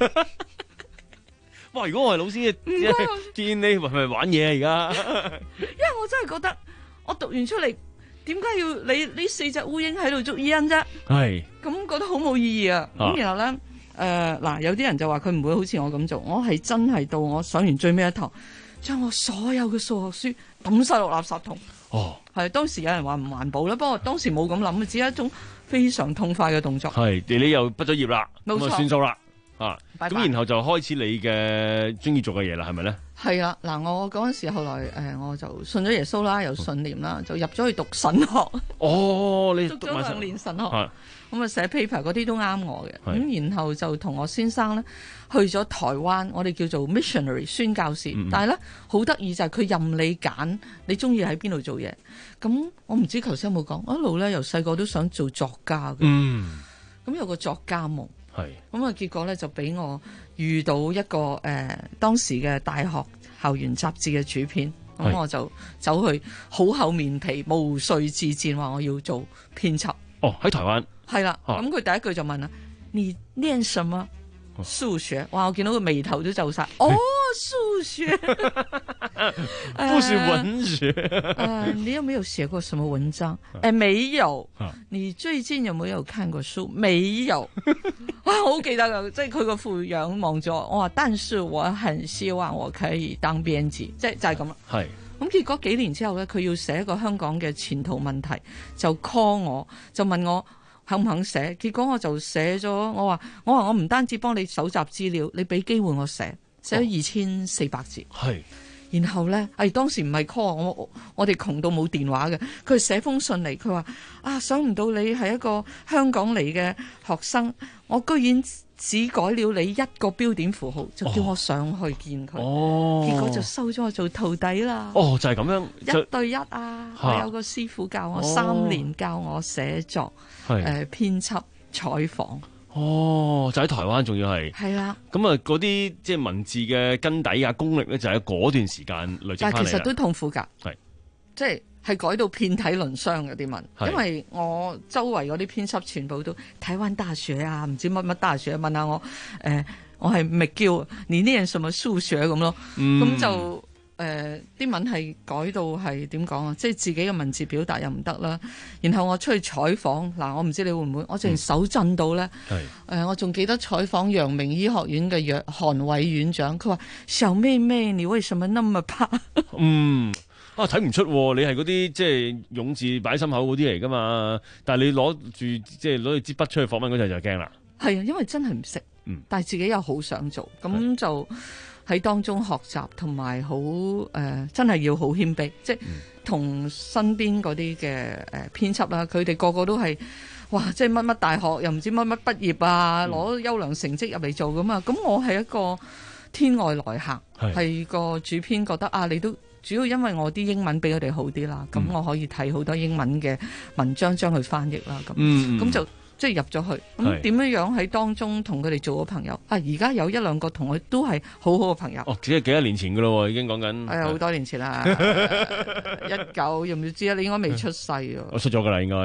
哇！如果我係老師嘅，見你係咪玩嘢啊？而家， 因為我真係覺得我讀完出嚟，點解要你呢四隻烏蠅喺度捉伊恩啫？係咁覺得好冇意義啊！咁、啊、然後咧，誒、呃、嗱，有啲人就話佢唔會好似我咁做，我係真係到我上完最尾一堂，將我所有嘅數學書抌晒落垃圾桶。哦，係當時有人話唔環保啦，不過當時冇咁諗，只係一種非常痛快嘅動作。係， 你又畢咗業啦，咁啊算數啦，啊，咁然後就開始你嘅中意做嘅嘢啦，係咪咧？係啦，嗱，我嗰陣時後來誒、呃，我就信咗耶穌啦，有信念啦，就入咗去讀神學。哦，你讀咗兩年神學，咁啊寫 paper 嗰啲都啱我嘅，咁然後就同我先生咧去咗台灣，我哋叫做 missionary 宣教士，嗯、但係咧好得意就係佢任你揀，你中意喺邊度做嘢。咁我唔知頭先有冇講，我一路咧由細個都想做作家嘅，咁、嗯、有個作家夢，係咁啊，結果咧就俾我遇到一個誒、呃、當時嘅大學校園雜誌嘅主編，咁我就走去好厚面皮毛遂自薦話我要做編輯。 哦，喺台灣。 係啦，咁、啊、佢第一句就問啦：你念什麼？數學？哇！我見到個眉頭都皺晒。哦，數學， 不是文學。 誒、呃，你有沒有寫過什麼文章？誒、呃，沒有、啊。你最近有沒有看過書？沒有。哇，我好記得噶，即係佢個副樣望咗我話，但是我很希望我可以當編輯，即係就係咁啦。係。咁結果幾年之後咧，佢要寫一個香港嘅前途問題，就 call 我，就問我。肯唔肯寫？結果我就寫咗，我話我話我唔單止幫你搜集資料，你俾機會我寫，寫咗二千四百字。係、哦，然後咧，誒當時唔係 call 我，我哋窮到冇電話嘅，佢寫封信嚟，佢話啊，想唔到你係一個香港嚟嘅學生，我居然只改了你一個標點符號，就叫我上去見佢。哦，結果就收咗我做徒弟啦。 哦，就係、是、咁樣， 一對一啊！我有個師傅教我、哦、三年，教我寫作。係誒，編輯採訪哦，就喺台灣，仲要係係啦。咁啊，嗰啲即係文字嘅根底啊、功力咧，就喺嗰段時間累積翻嚟。但係其實都痛苦噶，係即係係改到遍體鱗傷嗰啲文，因為我周圍嗰啲編輯全部都台灣大學啊，唔知乜乜大學，問下我誒、呃，我係咪叫你呢人什麼數學咁咯？咁、嗯、就。誒、呃、啲文係改到係點講啊？即係自己嘅文字表達又唔得啦。然後我出去採訪嗱，我唔知你會唔會，我淨係手震到咧。係、嗯呃、我仲記得採訪陽明醫學院嘅楊韓偉院長，佢話：小妹妹，你為什麼那麼怕？嗯啊，睇唔出你係嗰啲即係勇字擺心口嗰啲嚟㗎嘛？但係你攞住即係攞住支筆出去訪問嗰陣就驚啦。係啊，因為真係唔識，嗯，但係自己又好想做，咁就。喺當中學習同埋好誒，真係要好謙卑，即係同身邊嗰啲嘅誒編輯啦，佢哋個個都係哇，即係乜乜大學又唔知乜乜畢業啊，攞、嗯、優良成績入嚟做咁啊！咁我係一個天外來客，係個主編覺得啊，你都主要因為我啲英文比佢哋好啲啦，咁、嗯、我可以睇好多英文嘅文章，將佢翻譯啦，咁咁、嗯、就。即係入咗去，咁點樣樣喺當中同佢哋做個朋友？啊，而家有一兩個同佢都係好好嘅朋友。哦，只係幾多年前噶咯，已經講緊。係啊，好多年前啦，一九，要唔要知啊？你應該未出世啊。我出咗噶啦，應該。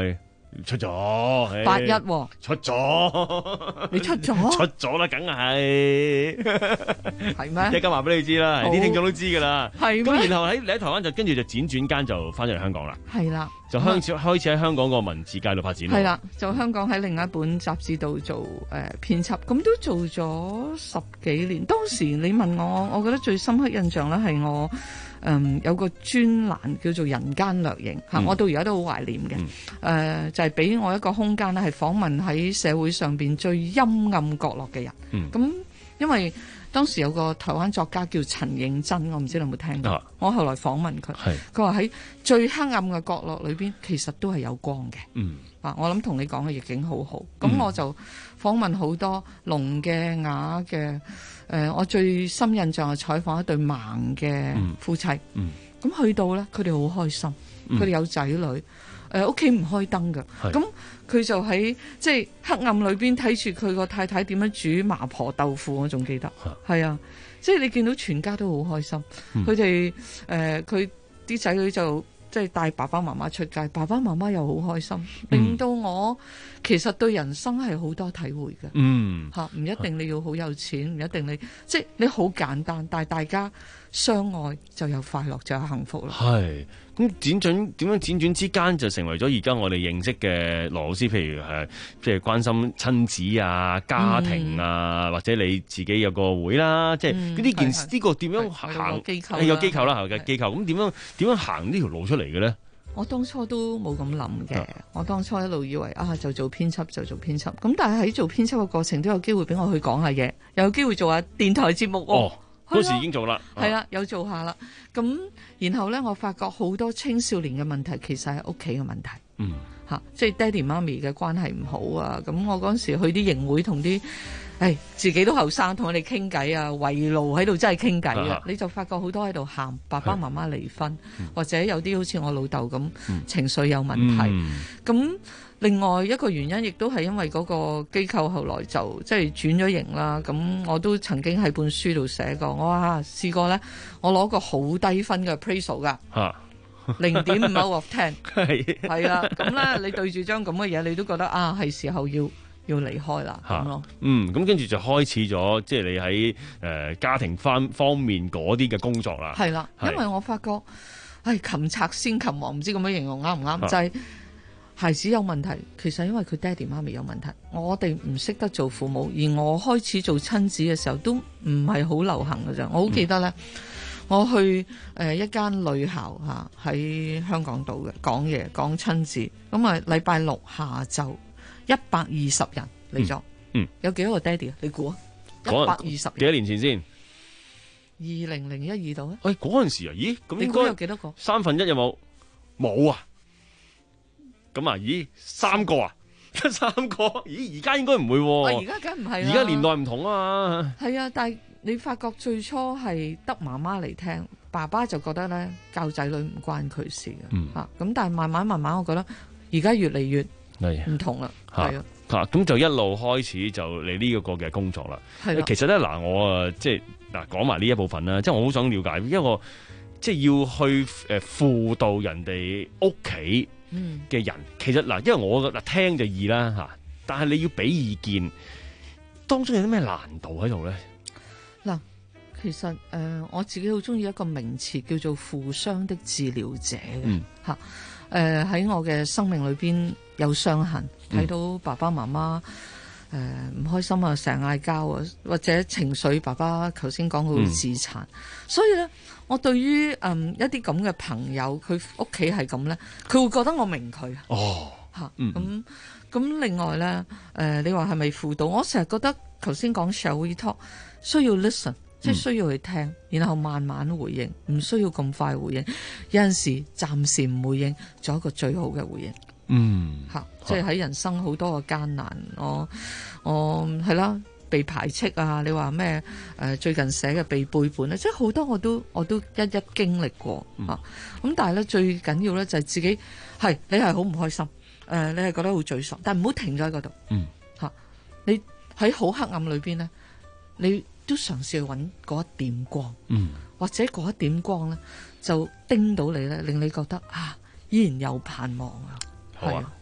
出咗八一喎， 出咗， 你出咗？ 出咗啦，梗係係咩？ 一間話俾你知啦，啲聽眾都知㗎啦。 係咁，然後喺你喺台灣就跟住就輾轉間就翻咗嚟香港啦。 係啦， 就開始開始喺香港個文字界度發展。 係啦，就香港喺另一本雜誌度做誒編輯，咁都做咗十幾年。當時你問我，我覺得最深刻印象咧係我。嗯，有個專欄叫做《人間掠影》嚇、嗯，我到而家都好懷念嘅。誒、嗯呃，就係、是、俾我一個空間咧，係訪問喺社會上邊最陰暗角落嘅人。咁、嗯、因為當時有個台灣作家叫陳映真，我唔知你有冇聽過、啊。我後來訪問佢，佢話喺最黑暗嘅角落裏邊，其實都係有光嘅。嗯，啊，我諗同你講嘅逆境好好。咁、嗯、我就訪問好多聾嘅、啞嘅。誒、呃，我最深印象係採訪一對盲嘅夫妻。嗯，咁、嗯、去到咧，佢哋好開心，佢哋有仔女，誒屋企唔開燈㗎。咁佢就喺即係黑暗裏邊睇住佢個太太點樣煮麻婆豆腐，我仲記得。係啊，即係你見到全家都好開心。佢哋誒佢啲仔女就即係帶爸爸媽媽出街，爸爸媽媽又好開心，令到我其實對人生係好多體會嘅。嗯，嚇唔一定你要好有錢，唔一定你即係你好簡單，但係大家相愛就有快樂，就有幸福啦。係咁輾轉點樣輾轉之間就成為咗而家我哋認識嘅羅老師，譬如係即係關心親子啊、家庭啊，嗯、或者你自己有個會啦，即係呢件事呢、呢個點樣行？機構有機構啦，係嘅機構。咁點樣點樣行呢條路出嚟嘅咧？我當初都冇咁諗嘅，我當初一路以為啊，就做編輯就做編輯。咁但係喺做編輯嘅過程都有機會俾我去講下嘢，有機會做下電台節目喎。哦嗰時已經做啦，係啊，有做下啦。咁然後咧，我發覺好多青少年嘅問題其實係屋企嘅問題。嗯，嚇、啊，即係爹哋媽咪嘅關係唔好啊。咁我嗰陣時去啲營會同啲，誒自己都後生，同佢哋傾偈啊，圍爐喺度真係傾偈啊。你就發覺好多喺度喊，爸爸媽媽離婚，或者有啲好似我老豆咁、嗯、情緒有問題。咁、嗯另外一個原因，亦都係因為嗰個機構後來就即係轉咗型啦。咁我都曾經喺本書度寫過，我話試過咧，我攞個好低分嘅 appraisal 噶，零點五 out of ten， 係係啦。咁咧，你對住張咁嘅嘢，你都覺得啊，係時候要要離開啦咁咯。嗯，咁跟住就開始咗，即係你喺誒、呃、家庭方方面嗰啲嘅工作啦。係啦，因為我發覺，唉，擒賊先擒王，唔知咁樣形容啱唔啱？就係、是。孩子有問題，其實因為佢爹哋媽咪有問題，我哋唔識得做父母，而我開始做親子嘅時候都唔係好流行嘅啫。我好記得咧、嗯，我去誒一間女校嚇喺香港島嘅講嘢講親子，咁啊禮拜六下晝一百二十人嚟咗、嗯，嗯，有幾多個爹哋啊？你估啊？一百二十幾多年前先？二零零一二度啊？誒嗰陣時啊？咦？咁應該有幾多個？三分一有冇？冇啊！咁啊？咦，三個啊？得三個？咦，而家應該唔會喎。而家梗唔係啦。而家年代唔同啊嘛。係啊，但係你發覺最初係得媽媽嚟聽，爸爸就覺得咧教仔女唔關佢事嘅。嗯。嚇，咁但係慢慢慢慢，我覺得而家越嚟越唔同啦。係啊。嚇，咁就一路開始就你呢一個嘅工作啦。係。其實咧嗱，我啊即係嗱講埋呢一部分啦，即係我好想了解，因為我即係要去誒輔導人哋屋企嘅人，其實嗱，因為我嗱聽就易啦吓，但係你要俾意見，當中有啲咩難度喺度咧？嗱，其實誒、呃，我自己好中意一個名詞叫做負傷的治療者嘅吓，誒、嗯、喺、呃、我嘅生命裏邊有傷痕，睇到爸爸媽媽誒唔開心啊，成日嗌交啊，或者情緒，爸爸頭先講佢會自殘、嗯，所以咧。我對於嗯一啲咁嘅朋友，佢屋企係咁咧，佢會覺得我明佢哦嚇，咁、嗯、咁另外咧，誒、呃、你話係咪輔導？我成日覺得頭先講 shall we talk 需要 listen，即係需要去聽、嗯，然後慢慢回應，唔需要咁快回應。有陣時暫時唔回應，做一個最好嘅回應。嗯嚇，即係喺人生好多嘅艱難，我我係啦。被排斥啊！你話咩？誒、呃、最近寫嘅被背叛咧，即係好多我都我都一一經歷過嚇。咁、嗯啊、但係咧最緊要咧就係自己係你係好唔開心，誒、呃、你係覺得好沮喪，但係唔好停咗喺嗰度嚇。你喺好黑暗裏邊咧，你都嘗試去揾嗰一點光，嗯、或者嗰一點光咧就叮到你咧，令你覺得啊依然有盼望啊！好啊，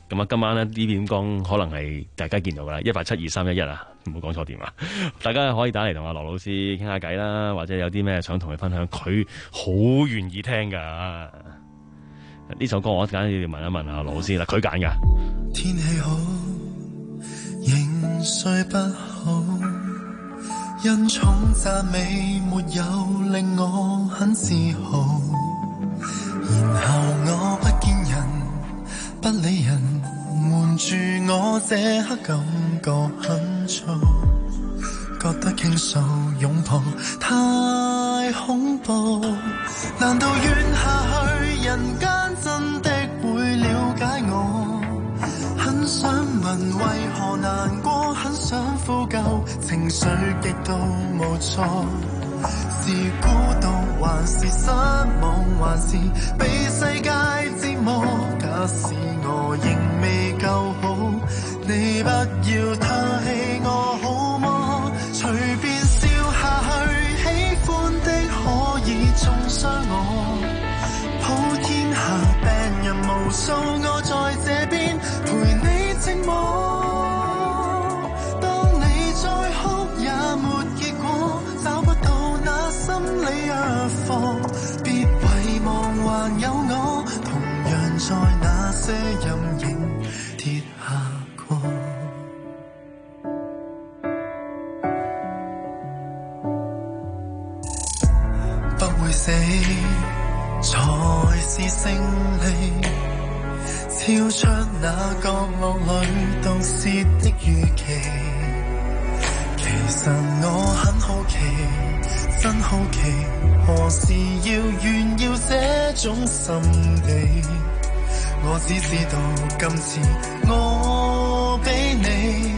咁啊，今晚呢呢點講可能係大家見到噶啦，一八七二三一一啊，唔好講錯電話。大家可以打嚟同阿羅老師傾下偈啦，或者有啲咩想同佢分享，佢好願意聽噶。呢首歌我梗係要問一問阿羅老師啦，佢揀噶。 天氣好，仍睡不好，因寵讚美沒有令我很自豪，然後我不見人不理人，瞞住我這刻感覺很燥，覺得傾訴擁抱太恐怖，難道怨下去人間真的會了解我？很想問為何難過，很想呼救，情緒極度無助，是孤獨還是失望，還是被世界折磨？假使我仍未夠好，你不要唾棄我好嗎？隨便笑下去，喜歡的可以中傷我，普天下病人無數，我在這邊陪你寂寞。當你再哭也沒結果，找不到那心理藥方，別遺忘還有我，同樣在那些陰影跌下過。不會死才是勝利，超出那角落裏盜竊的預期。其實我很好奇，真好奇，何時要炫耀這種心地？我只知道今次我比你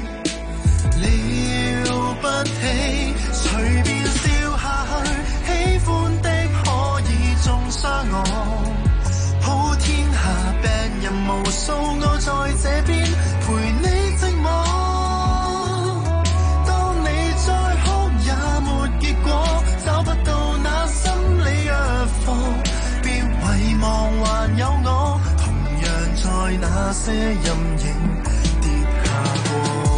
了不起，隨便笑下去，喜歡的可以中傷我，普天下病人無數，我在這邊陪你寂寞。當你再哭也沒結果，找不到那心理藥方，別遺忘還有我，同樣在那些陰影跌下過。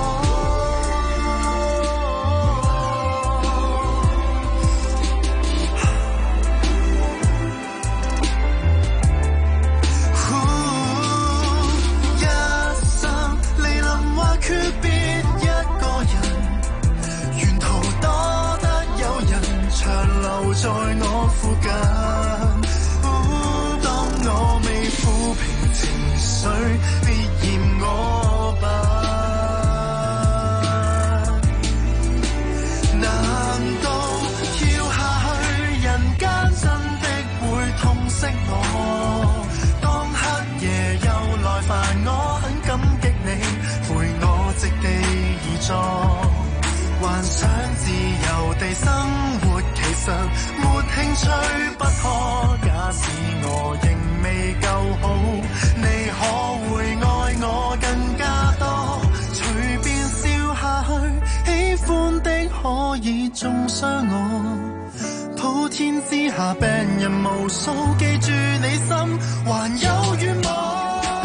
訣別一個人，沿途多得有人長留在我附近。哦，當我未撫平情緒，別嫌我笨。難道跳下去，人間真的會痛惜我？當黑夜又來煩我，很感激你陪我席地而坐，幻想自由地生活，其實沒興趣不可。假使我仍未夠好，你可會愛我更加多？隨便笑下去，喜歡的可以中傷我，普天之下病人無數，記住你心還有願望。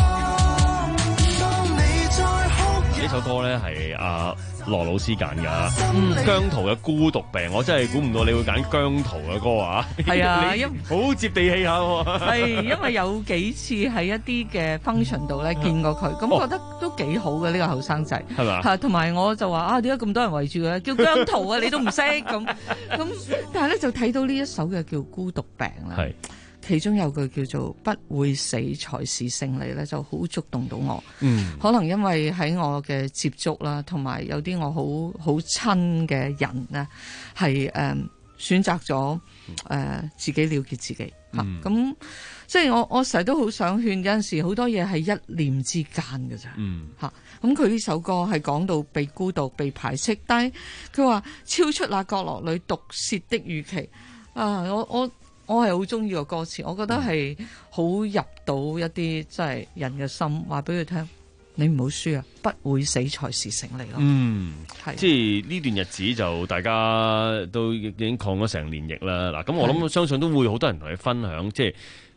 呢首歌咧係阿羅老師揀噶，嗯，姜濤嘅孤獨病，我真係估唔到你會揀姜濤嘅歌啊！ 係啊，因好接地氣下喎。 係因為有幾次喺一啲嘅 function 度咧見過佢，咁覺得都幾好嘅呢個後生仔，係嘛？係同埋我就話啊，點解咁多人圍住佢？叫姜濤啊，你都唔識咁咁，但係咧就睇到呢一首嘅叫孤獨病啦。係。其中有句叫做不會死才是勝利咧，就好觸動到我。嗯，可能因為喺我嘅接觸啦，同埋有啲我好好親嘅人咧，係誒、呃、選擇咗誒、呃、自己了結自己嚇。咁、嗯、即係我我成日都好想勸，有陣時好多嘢係一念之間嘅咋。嗯，嚇。咁佢呢首歌係講到被孤獨、被排斥，但係佢話超出那角落裏毒舌的預期啊！我我。我係好中意個歌詞，我覺得係好入到一啲即係人嘅心，話俾佢聽，你唔好輸啊，不會死才是勝利咯。嗯，係，即係呢段日子就大家都已經抗咗成年疫啦。嗱，咁我諗相信都會好多人同你分享，即係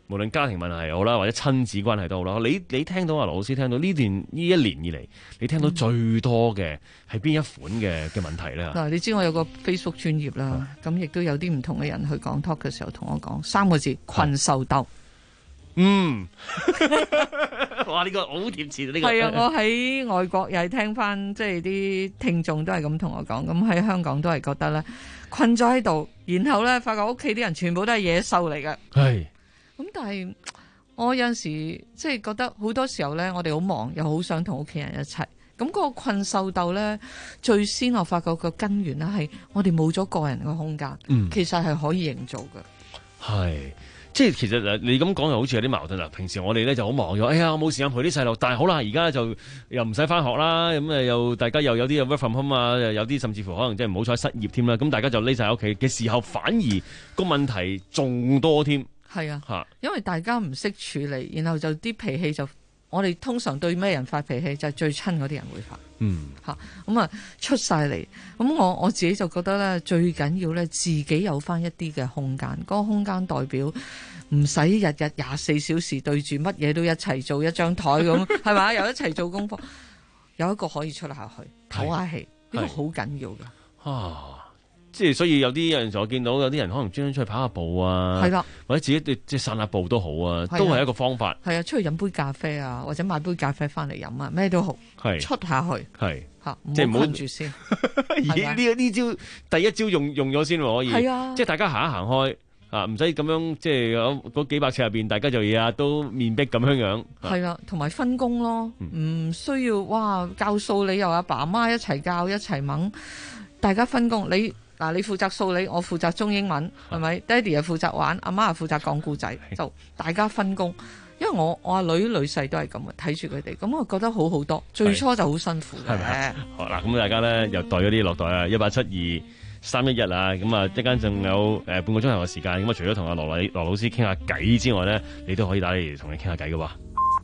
無論家庭問題好啦，或者親子關係都好啦。你你聽到阿羅老師聽到呢段呢一年以嚟，你聽到最多嘅係邊一款嘅嘅問題咧？ 嗱，你知我有個 Facebook 專頁啦，咁亦都有啲唔同嘅人去講 talk 嘅時候，同我講三個字：困獸鬥。 嗯，哇！呢、這個好貼切，呢、這個係啊！我喺外國又係聽翻，即係啲聽眾都係咁同我講。咁喺香港都係覺得咧，困咗喺度，然後咧發覺屋企啲人全部都係野獸嚟嘅。 係。 咁但係我有陣時即係覺得好多時候咧，我哋好忙，又好想同屋企人一齊。咁嗰個困獸鬥咧，最先我發覺個根源咧係我哋冇咗個人嘅空間。嗯，其實係可以營造嘅。 係。即係其實誒，你咁講又好似有啲矛盾啦。平時我哋咧就好忙咗，哎呀，我冇時間陪啲細路。但係好啦，而家就又唔使翻學啦，咁誒又大家又有啲 work from home 啊，有啲甚至乎可能即係唔好彩失業添啦。咁大家就匿晒喺屋企嘅時候，反而個問題仲多添。 係啊，嚇，因為大家唔識處理，然後就啲脾氣就我哋通常對咩人發脾氣，就係最親嗰啲人會發。 嗯， 嚇，咁啊出晒嚟，咁我我自己就覺得咧，最緊要咧自己有翻一啲嘅空間，嗰個空間代表唔使日日廿四小時對住乜嘢都一齊做一張台咁，係咪？又一齊做功課，有一個可以出下去唞下氣，呢個好緊要㗎。 啊！即係所以有啲有陣時我見到有啲人可能專登出去跑下步啊，係啦，或者自己即係散下步都好啊，都係一個方法。係啊， 出去飲杯咖啡啊，或者買杯咖啡翻嚟飲啊，咩都好，係出下去， 係嚇， 即係唔好困住先。 咦？呢呢招第一招用用咗先可以， 係啊， 即係大家行一行開啊，唔使咁樣即係嗰幾百尺入邊，大家就日日都面壁咁樣樣。 係啦，同埋分工咯，唔、嗯、需要哇教數你又阿爸阿媽一齊教一齊掹，大家分工你。嗱，你負責數理，我負責中英文，係咪？爹哋又負責玩，阿媽又負責講故仔，就大家分工。因為我我阿女女婿都係咁啊，睇住佢哋，咁我覺得好好多。最初就好辛苦嘅。係咪？ 好啦，咁大家咧又袋咗啲落袋啊，一八七二三一一啊，咁啊，一間仲有誒半個鐘頭嘅時間，咁啊，除咗同阿羅禮羅老師傾下偈之外咧，你都可以打嚟同你傾下偈嘅喎。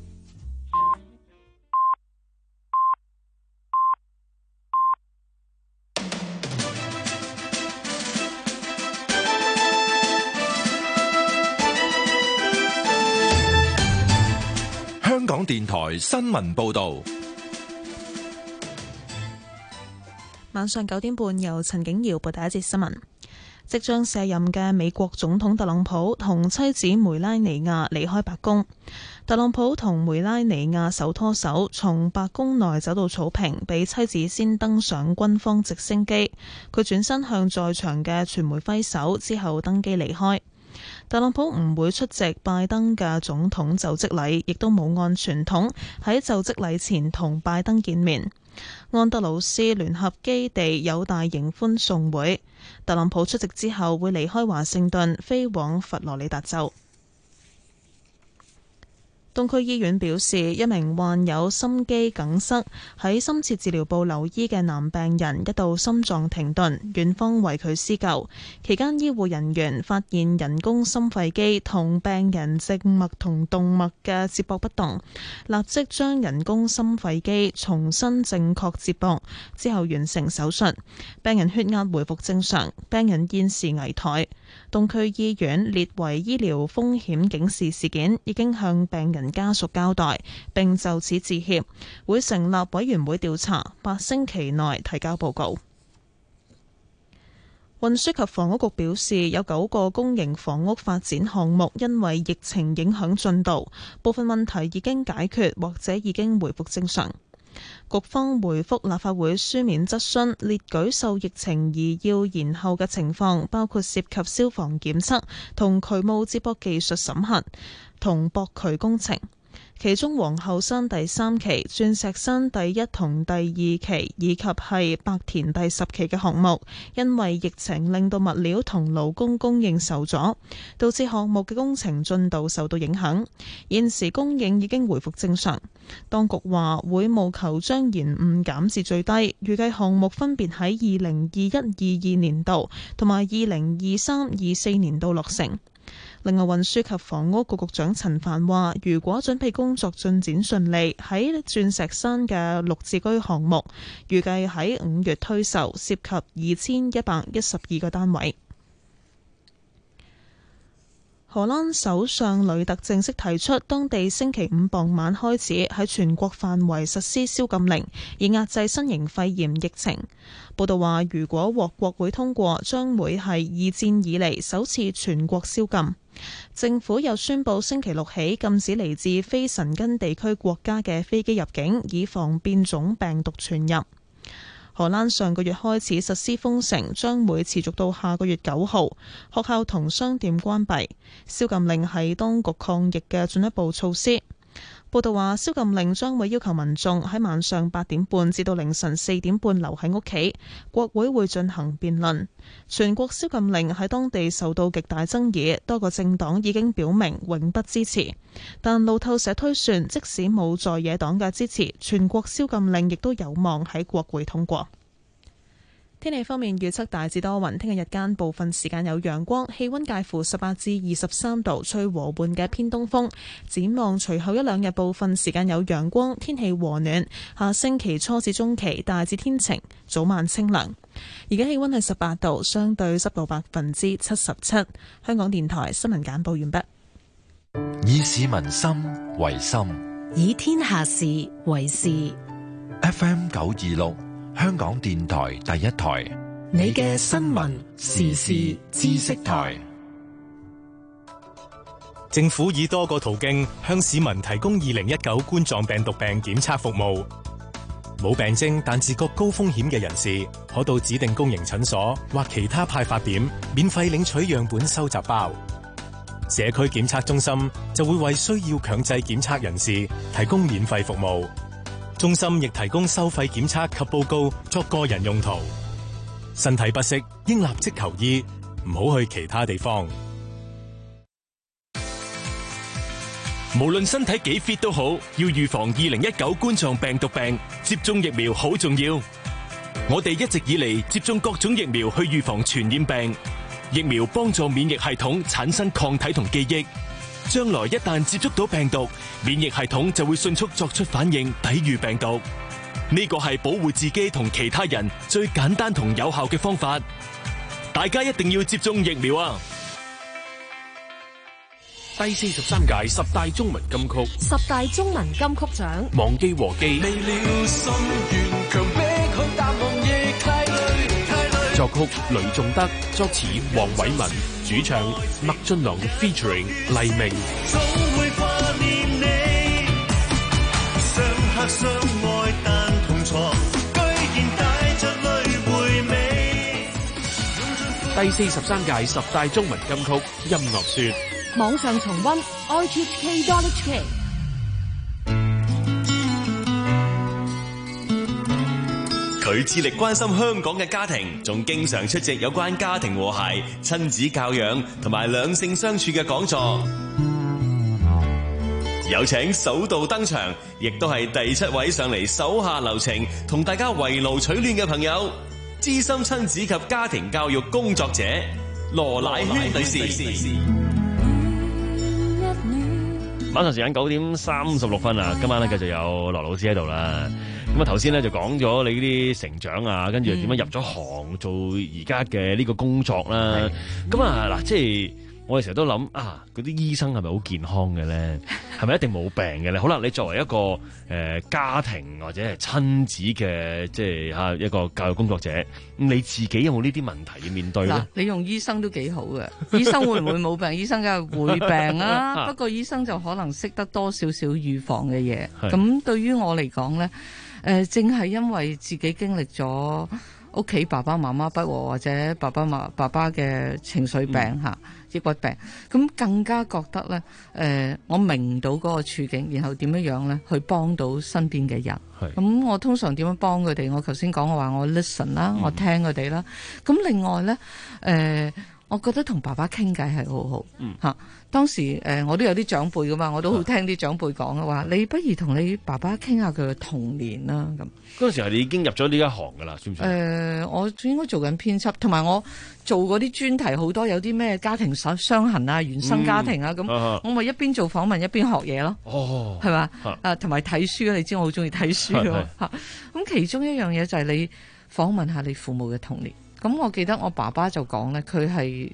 香港電台新聞報道， 晚上九點半由陳景瑤報第一節新聞。即將卸任嘅美國總統特朗普同妻子梅拉尼亞離開白宮。特朗普同梅拉尼亞手拖手從白宮內走到草坪，俾妻子先登上軍方直升機。佢轉身向在場嘅傳媒揮手，之後登機離開。特朗普唔會出席拜登嘅總統就職禮，亦都冇按傳統喺就職禮前同拜登見面。安德魯斯聯合基地有大型歡送會，特朗普出席之後會離開華盛頓，飛往佛羅里達州。東區醫院表示，一名患有心肌梗塞喺深切治療部留醫嘅男病人一度心臟停頓，院方為佢施救。期間醫護人員發現人工心肺機同病人靜脈同動脈嘅接駁不當，立即將人工心肺機重新正確接駁，之後完成手術。病人血壓回復正常，病人現時危殆。東區醫院列為醫療風險警示事件，已經向病人家屬交代，並就此致歉，會成立委員會調查，八星期內提交報告。運輸及房屋局表示，有九個公營房屋發展項目因為疫情影響進度，部分問題已經解決或者已經回復正常。局方回覆立法會書面質詢，列舉受疫情而要延後嘅情況，包括涉及消防檢測同渠務接駁技術審核同駁渠工程。其中皇后山第三期、鑽石山第一同第二期以及係白田第十期嘅項目，因為疫情令到物料同勞工供應受阻，導致項目嘅工程進度受到影響。現時供應已經回復正常。當局話會務求將延誤減至最低，預計項目分別喺二零二一、二二年度同埋二零二三、二四年度落成。另外，運輸及房屋局局長陳帆話，如果準備工作進展順利，喺鑽石山嘅綠置居項目，預計喺五月推售，涉及二千一百一十二個單位。 荷蘭首相呂特正式提出，當地星期五傍晚開始喺全國範圍實施宵禁令，以壓制新型肺炎疫情。報道話，如果獲國會通過，將會係二戰以嚟首次全國宵禁。政府又宣布星期六起禁止嚟自非申根地區國家嘅飛機入境，以防變種病毒傳入。荷蘭上個月開始實施封城，將會持續到下個月九號。學校同商店關閉，宵禁令係當局抗疫嘅進一步措施。報道話，宵禁令將會要求民眾喺晚上八點半至到凌晨四點半留喺屋企。國會會進行辯論。全國宵禁令喺當地受到極大爭議，多個政黨已經表明永不支持。但路透社推算，即使冇在野黨嘅支持，全國宵禁令亦都有望喺國會通過。天氣方面預測大致多雲，聽日日間部分時間有陽光，氣溫介乎十八至二十三度，吹和緩嘅偏東風。展望隨後一兩日部分時間有陽光，天氣和暖。下星期初至中期大致天晴，早晚清涼。而家氣溫係十八度，相對濕度百分之七十七。香港電台新聞簡報完畢。 以市民心為心， 以天下事為事。 F M 九二六。香港電台第一台， 你嘅新聞時事知識台。 政府以多個途徑向市民提供二零一九冠狀病毒病檢測服務。冇病徵但自覺高風險嘅人士，可到指定公營診所或其他派發點免費領取樣本收集包。社區檢測中心就會為需要強制檢測人士提供免費服務。中心亦提供收費檢測及報告作個人用途。身體不適應立即求醫，唔好去其他地方。 無論身體幾 fit 都好，要預防二零一九冠狀病毒病，接種疫苗好重要。我哋一直以嚟接種各種疫苗去預防傳染病，疫苗幫助免疫系統產生抗體同記憶。將來一旦接觸到病毒，免疫系統就會迅速作出反應，抵禦病毒。呢個係保護自己同其他人最簡單同有效嘅方法。大家一定要接種疫苗啊！ 第四十三屆十大中文金曲， 十大中文金曲獎， 忘記和記。 未了心願強迫去淡忘亦太累太累。 作曲雷頌德，作詞黃偉文，主唱麥浚龍 featuring 黎明。 總會掛念你，相克相愛但同床，居然帶着淚回味。 第四十三屆十大中文金曲音樂說， 網上重溫 r t h k dot h k。 佢致力關心香港嘅家庭，仲經常出席有關家庭和諧、親子教養同埋兩性相處嘅講座。有請首度登場，亦都係第七位上嚟手下留情，同大家圍爐取暖嘅朋友，資深親子及家庭教育工作者羅乃萱女士。晚上時間九點三十六分啊！今晚咧繼續有羅老師喺度啦。咁啊頭先咧就講咗你呢啲成長啊，跟住點樣入咗行做而家嘅呢個工作啦。咁啊嗱，即係我哋成日都諗啊，嗰啲醫生係咪好健康嘅咧？係咪一定冇病嘅咧？好啦，你作為一個誒、呃、家庭或者係親子嘅即係嚇一個教育工作者，咁你自己有冇呢啲問題要面對咧？ 你用醫生都幾好嘅，醫生會唔會冇病？醫生梗係會病啊，不過醫生就可能識得多少少預防嘅嘢。咁對於我嚟講咧，誒、呃、正係因為自己經歷咗屋企爸爸媽媽不和，或者爸爸媽爸爸嘅情緒病嚇。嗯抑鬱病，咁更加覺得咧，誒、呃，我明到嗰個處境，然後點樣樣咧，去幫到身邊嘅人。咁我通常點樣幫佢哋？我頭先講我話我 listen 啦、嗯，我聽佢哋啦。咁另外咧，誒、呃，我覺得同爸爸傾偈係好好。嗯，嚇、啊，當時誒、呃，我都有啲長輩噶嘛，我都好聽啲長輩講嘅話，你不如同你爸爸傾下佢嘅童年啦。咁嗰陣時係你已經入咗呢一行噶啦，算唔算？誒、 呃，我應該做緊編輯，同埋我做嗰啲專題好多，有啲咩家庭傷傷痕啊、原生家庭啊，咁、嗯、我咪一邊做訪問一邊學嘢咯。哦，係嘛？啊，同埋睇書，你知我好中意睇書咯。嚇，咁其中一樣嘢就係你訪問下你父母嘅童年。咁我記得我爸爸就講咧，佢係十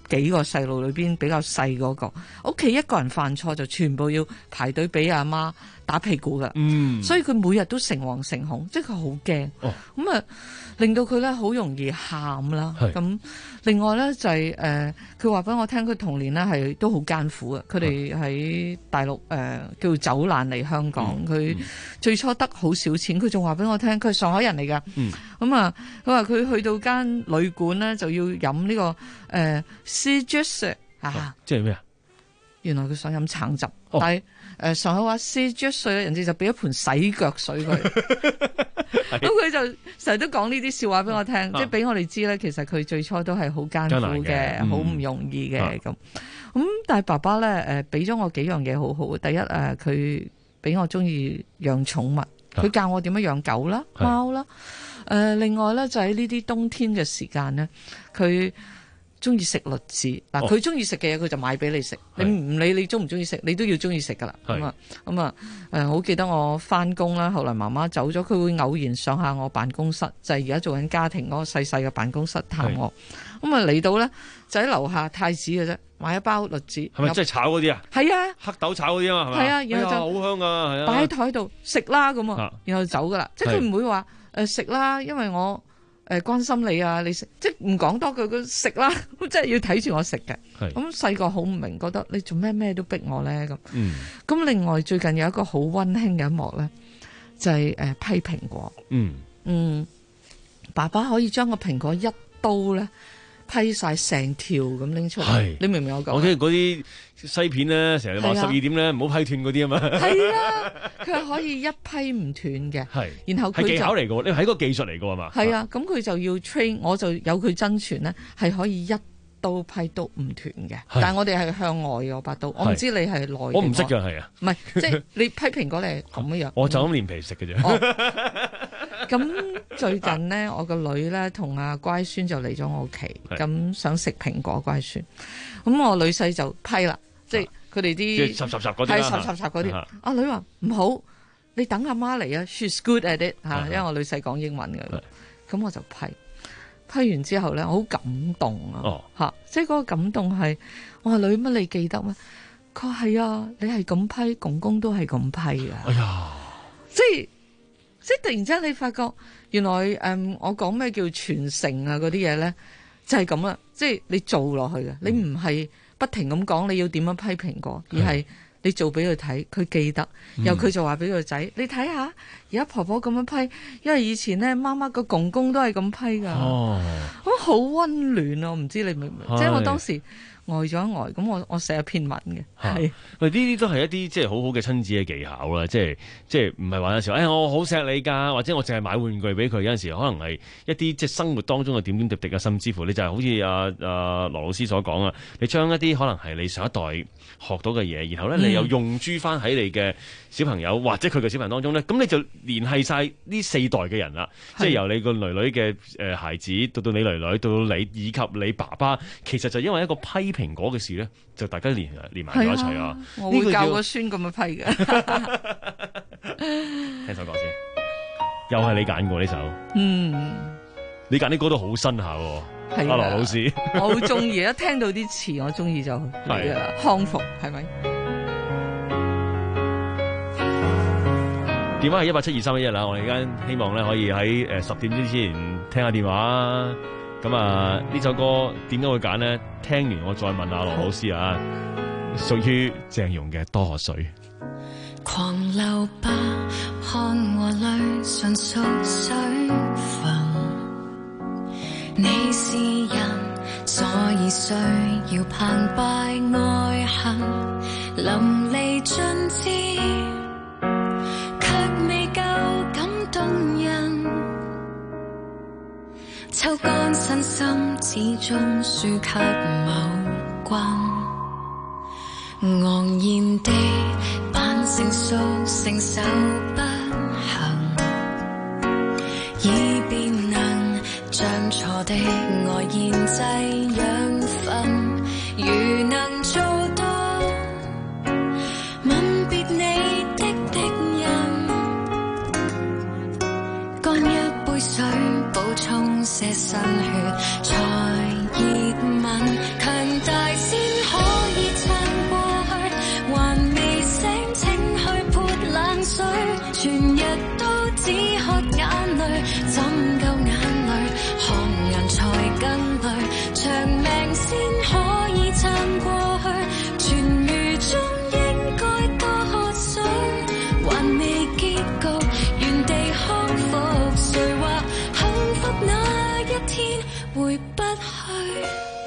幾個細路裏邊比較細嗰個，屋企一個人犯錯就全部要排隊俾阿媽打屁股噶， 嗯， 所以佢每日都誠惶誠恐，即係佢好驚，咁啊、哦、令到佢咧好容易喊啦。咁另外咧就係、是、誒，佢話俾我聽，佢童年咧係都好艱苦嘅。佢哋喺大陸誒、呃、叫走難嚟香港，佢、嗯、最初得好少錢，佢仲話俾我聽，佢係上海人嚟噶。咁啊、嗯，佢話佢去到間旅館咧就要飲呢、這個誒 sea juice 啊， 即係咩啊？ 原來佢想飲橙汁，哦、但係誒、呃、上海話 sea juice 人哋就俾一盤洗腳水佢。咁佢就成日都講呢啲笑話俾我聽，啊、即係俾我哋知咧，其實佢最初都係好艱苦嘅，好唔、嗯、容易嘅咁。咁、啊、但係爸爸咧誒俾咗我幾樣嘢好好。第一誒，佢俾我中意養寵物，佢教我點樣養狗啦、貓啦。誒、呃，另外咧就喺呢啲冬天嘅時間咧，佢中意食栗子嗱，佢中意食嘅嘢佢就買俾你食，你唔理你中唔中意食，你都要中意食噶啦。咁啊咁啊誒，好記得我翻工啦，後來媽媽走咗，佢會偶然上下我辦公室，就係而家做緊家庭嗰個細細嘅辦公室探我。咁啊嚟到咧就喺樓下太子嘅啫，買一包栗子。係咪即係炒嗰啲啊？係啊，黑豆炒嗰啲啊嘛，係咪？係啊，然後就好香啊，係啊，擺喺台度食啦咁啊，然後就走噶啦，即係佢唔會話誒食啦，因為我。誒，關心你啊！你食即係唔講多句，佢食啦，即係要睇住我食嘅。咁細個好唔明，覺得你做咩咩都逼我咧咁。咁、嗯、另外最近有一個好溫馨嘅一幕咧，就係、是、誒、呃、批蘋果。嗯嗯，爸爸可以將個蘋果一刀咧批晒成條咁拎出嚟。你明唔明我講？我聽嗰啲西片咧，成日話十二點咧唔好批斷嗰啲啊嘛。係啊，佢係可以一批唔斷嘅。係，然後佢係技巧嚟嘅，你係一個技術嚟嘅係嘛？係啊，咁佢就要 train，我就有佢真傳咧，係可以一刀批都唔斷嘅。但係我哋係向外嘅把刀，我唔知你係內。我唔識㗎，係啊。唔係，即係你批蘋果你係咁樣樣。我就咁連皮食嘅啫。咁最近咧，我個女咧同阿乖孫就嚟咗我屋企，咁想食蘋果乖孫，咁我女婿就批啦。即係佢哋啲係十十十嗰啲，阿女話唔好，你等阿媽嚟啊 ，she's good at it 吓，因為我女婿講英文嘅，咁我就批，批完之後咧，我好感動啊，吓、哦，即係嗰個感動係，我話女乜你記得咩？佢話係啊，你係咁批，公公都係咁批啊，哎呀，即係即係突然之間你發覺，原來誒、嗯，我講咩叫傳承啊嗰啲嘢咧，就係咁啦，即係你做落去嘅，你唔係。不停咁講你要點樣批蘋果，而係你做俾佢睇，佢記得，然後佢就話俾個仔，你睇下，而家婆婆咁樣批，因為以前咧媽媽個公公都係咁批噶，咁好溫暖啊！我唔知你明唔明？即係我當時呆咗一呆，咁我我寫一篇文嘅，係喂呢啲都係一啲即係好好嘅親子嘅技巧啦，即係即係唔係話有時候，誒我好錫你㗎，或者我淨係買玩具俾佢，有陣時可能係一啲即係生活當中嘅點點滴滴啊，甚至乎你就係好似阿阿羅老師所講啊，你將一啲可能係你上一代學到嘅嘢，然後咧你又用諸翻喺你嘅小朋友或者佢嘅小朋友當中咧，咁你就聯繫晒呢四代嘅人啦，即係由你個女女嘅誒孩子到到你女女到到你以及你爸爸，其實就因為一個批蘋果嘅事咧，就大家連連埋咗一齊啊！我會教個孫咁樣批嘅。聽首歌先，又係你揀過呢首。嗯，你揀啲歌都好新下喎。阿羅老師，我好中意，一聽到啲詞我中意就係啦，康復係咪？電話係一八七二三一一啦，我哋而家希望咧可以喺誒十點之前聽下電話。咁啊，呢首歌點解會揀呢？聽完我再問阿羅老師啊，屬於鄭融嘅《多河水》。狂流吧，汗和淚純屬水分。你是人，所以需要澎湃愛恨，淋漓盡致，卻未夠感動人。抽乾身心，始終輸給某君。昂然地扮成熟，承受不幸，以便能將錯的愛研製養分。如能做到吻別你的敵人，乾一杯水補充些新血，才熱吻。強大先可以撐過去，還未醒請去潑冷水，全日都只喝眼淚，怎夠眼淚，看人才更累，長命先可以撐過去，痊癒中應該多喝水，還未結局，原地康復，誰話幸福那一天回不去？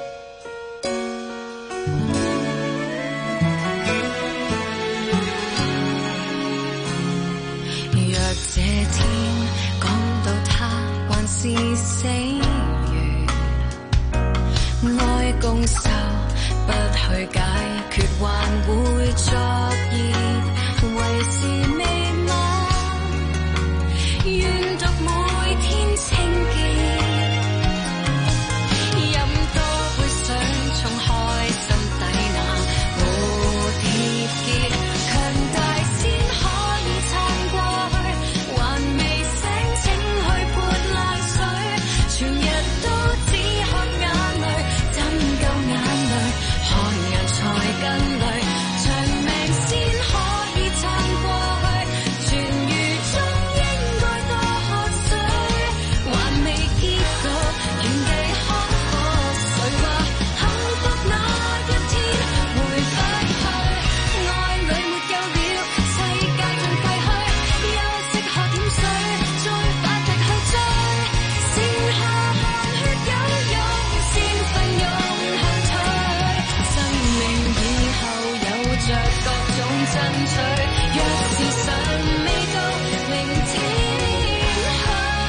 若這天講到他還是死緣，愛共愁不去解決，還會作孽，為是未晚，願獨每天清潔，飲多杯水沖開心底那蝴蝶結，強大先可以撐過去，還未醒請去潑冷水，全日都只喝眼淚，怎夠眼淚，看人才更累，長命先可以撐過去，痊癒中應該多喝水，還未結局，原地康復，誰話幸福那一天回不去？愛侶沒有了，世界盡廢墟，休息喝點水，再發力去追，剩下汗血有用，先奮勇後退，生命以後有着各種爭取，若是尚未到明天去。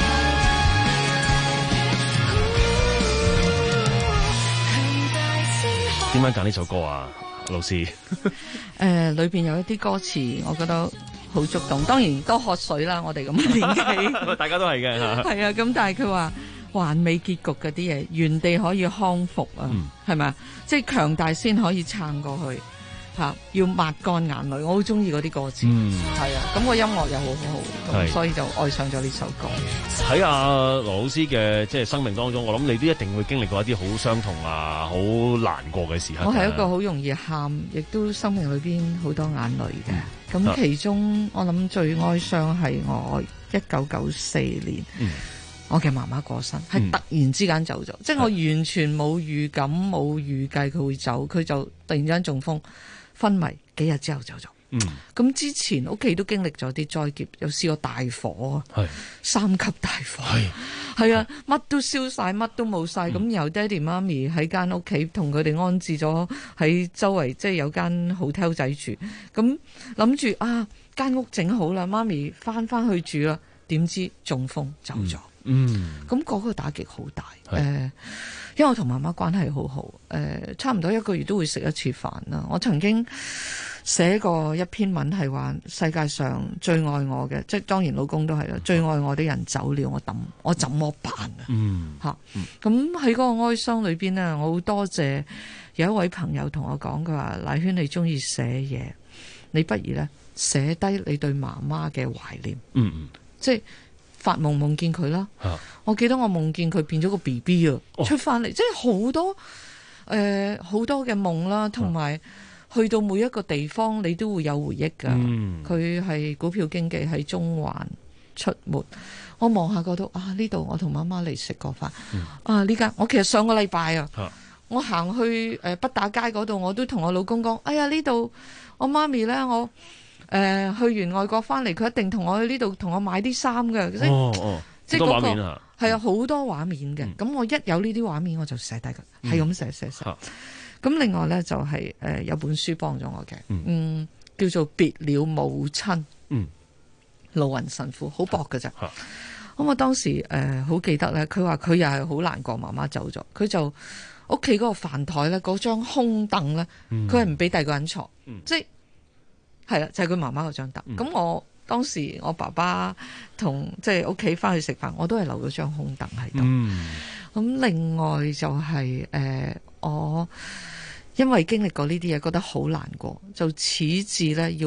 點解揀呢首歌啊，老師？ 誒，裏邊有一啲歌詞，我覺得好觸動。當然多喝水啦，我哋咁嘅年紀， 大家都係嘅。 係啊，咁但係佢話還未結局嗰啲嘢，原地可以康復啊，係咪啊？即係強大先可以撐過去。嚇！要抹乾眼淚，我好中意嗰啲歌詞，係啊，咁個音樂又好好，咁所以就愛上咗呢首歌。 喺阿羅老師嘅即係生命當中，我諗你都一定會經歷過一啲好傷痛啊、好難過嘅時刻。 我係一個好容易喊，亦都生命裏邊好多眼淚嘅。咁其中我諗最哀傷係我一九九四年。嗯我嘅媽媽過身，係突然之間走咗，嗯、即係我完全冇預感、冇預計佢會走，佢就突然之間中風昏迷，幾日之後走咗。嗯，咁之前屋企都經歷咗啲災劫，有試過大火啊，三級大火，係係啊，乜都燒晒，乜都冇晒。咁、嗯、然後爹哋媽咪喺間屋企同佢哋安置咗喺周圍，即係有間 hotel 仔住。咁諗住啊，間屋整好啦，媽咪翻翻去住啦，點知中風走咗。嗯嗯，咁嗰個打擊好大，誒、呃，因為我同媽媽關係好好，誒、呃，差唔多一個月都會食一次飯啦。我曾經寫過一篇文係話世界上最愛我嘅，即係當然老公都係啦，最愛我的人走了，我抌我怎麼辦啊？嗯，吓、嗯，咁喺嗰個哀傷裏邊呢，我好多謝有一位朋友同我講，佢話乃萱你中意寫嘢，你不如咧寫低你對媽媽嘅懷念，嗯嗯，即係。發夢夢見佢啦，啊、我記得我夢見佢變咗個 B B 啊，出翻嚟，即係好多誒好、呃、多嘅夢啦，同埋去到每一個地方你都會有回憶噶。佢係、嗯、股票經紀喺中環出沒，我望下嗰度啊，呢度我同媽媽嚟食過飯，嗯、啊呢間我其實上個禮拜啊，啊我行去誒北打街嗰度，我都同我老公講，哎呀呢度我媽咪咧我。誒、呃、去完外國翻嚟，佢一定同我去呢度同我買啲衫嘅，即係、哦哦、即係嗰個係啊好多畫面嘅。咁、嗯、我一有呢啲畫面我就寫低佢，係咁寫寫寫。咁、嗯、另外咧就係、是、誒、呃、有本書幫咗我嘅，嗯，嗯叫做《別了母親》，嗯，盧雲神父好薄㗎咋。咁、嗯、我當時誒好、呃、記得咧，佢話佢又係好難過媽媽走咗，佢就屋企嗰個飯台咧嗰張空凳咧，佢係唔俾第二個人坐，嗯、即係。係啦，就係佢媽媽嗰張凳。咁、嗯、我當時我爸爸同即係屋企翻去食飯，我都係留咗張空凳喺度。咁、嗯、另外就係、是、誒、呃，我因為經歷過呢啲嘢，覺得好難過，就始至咧要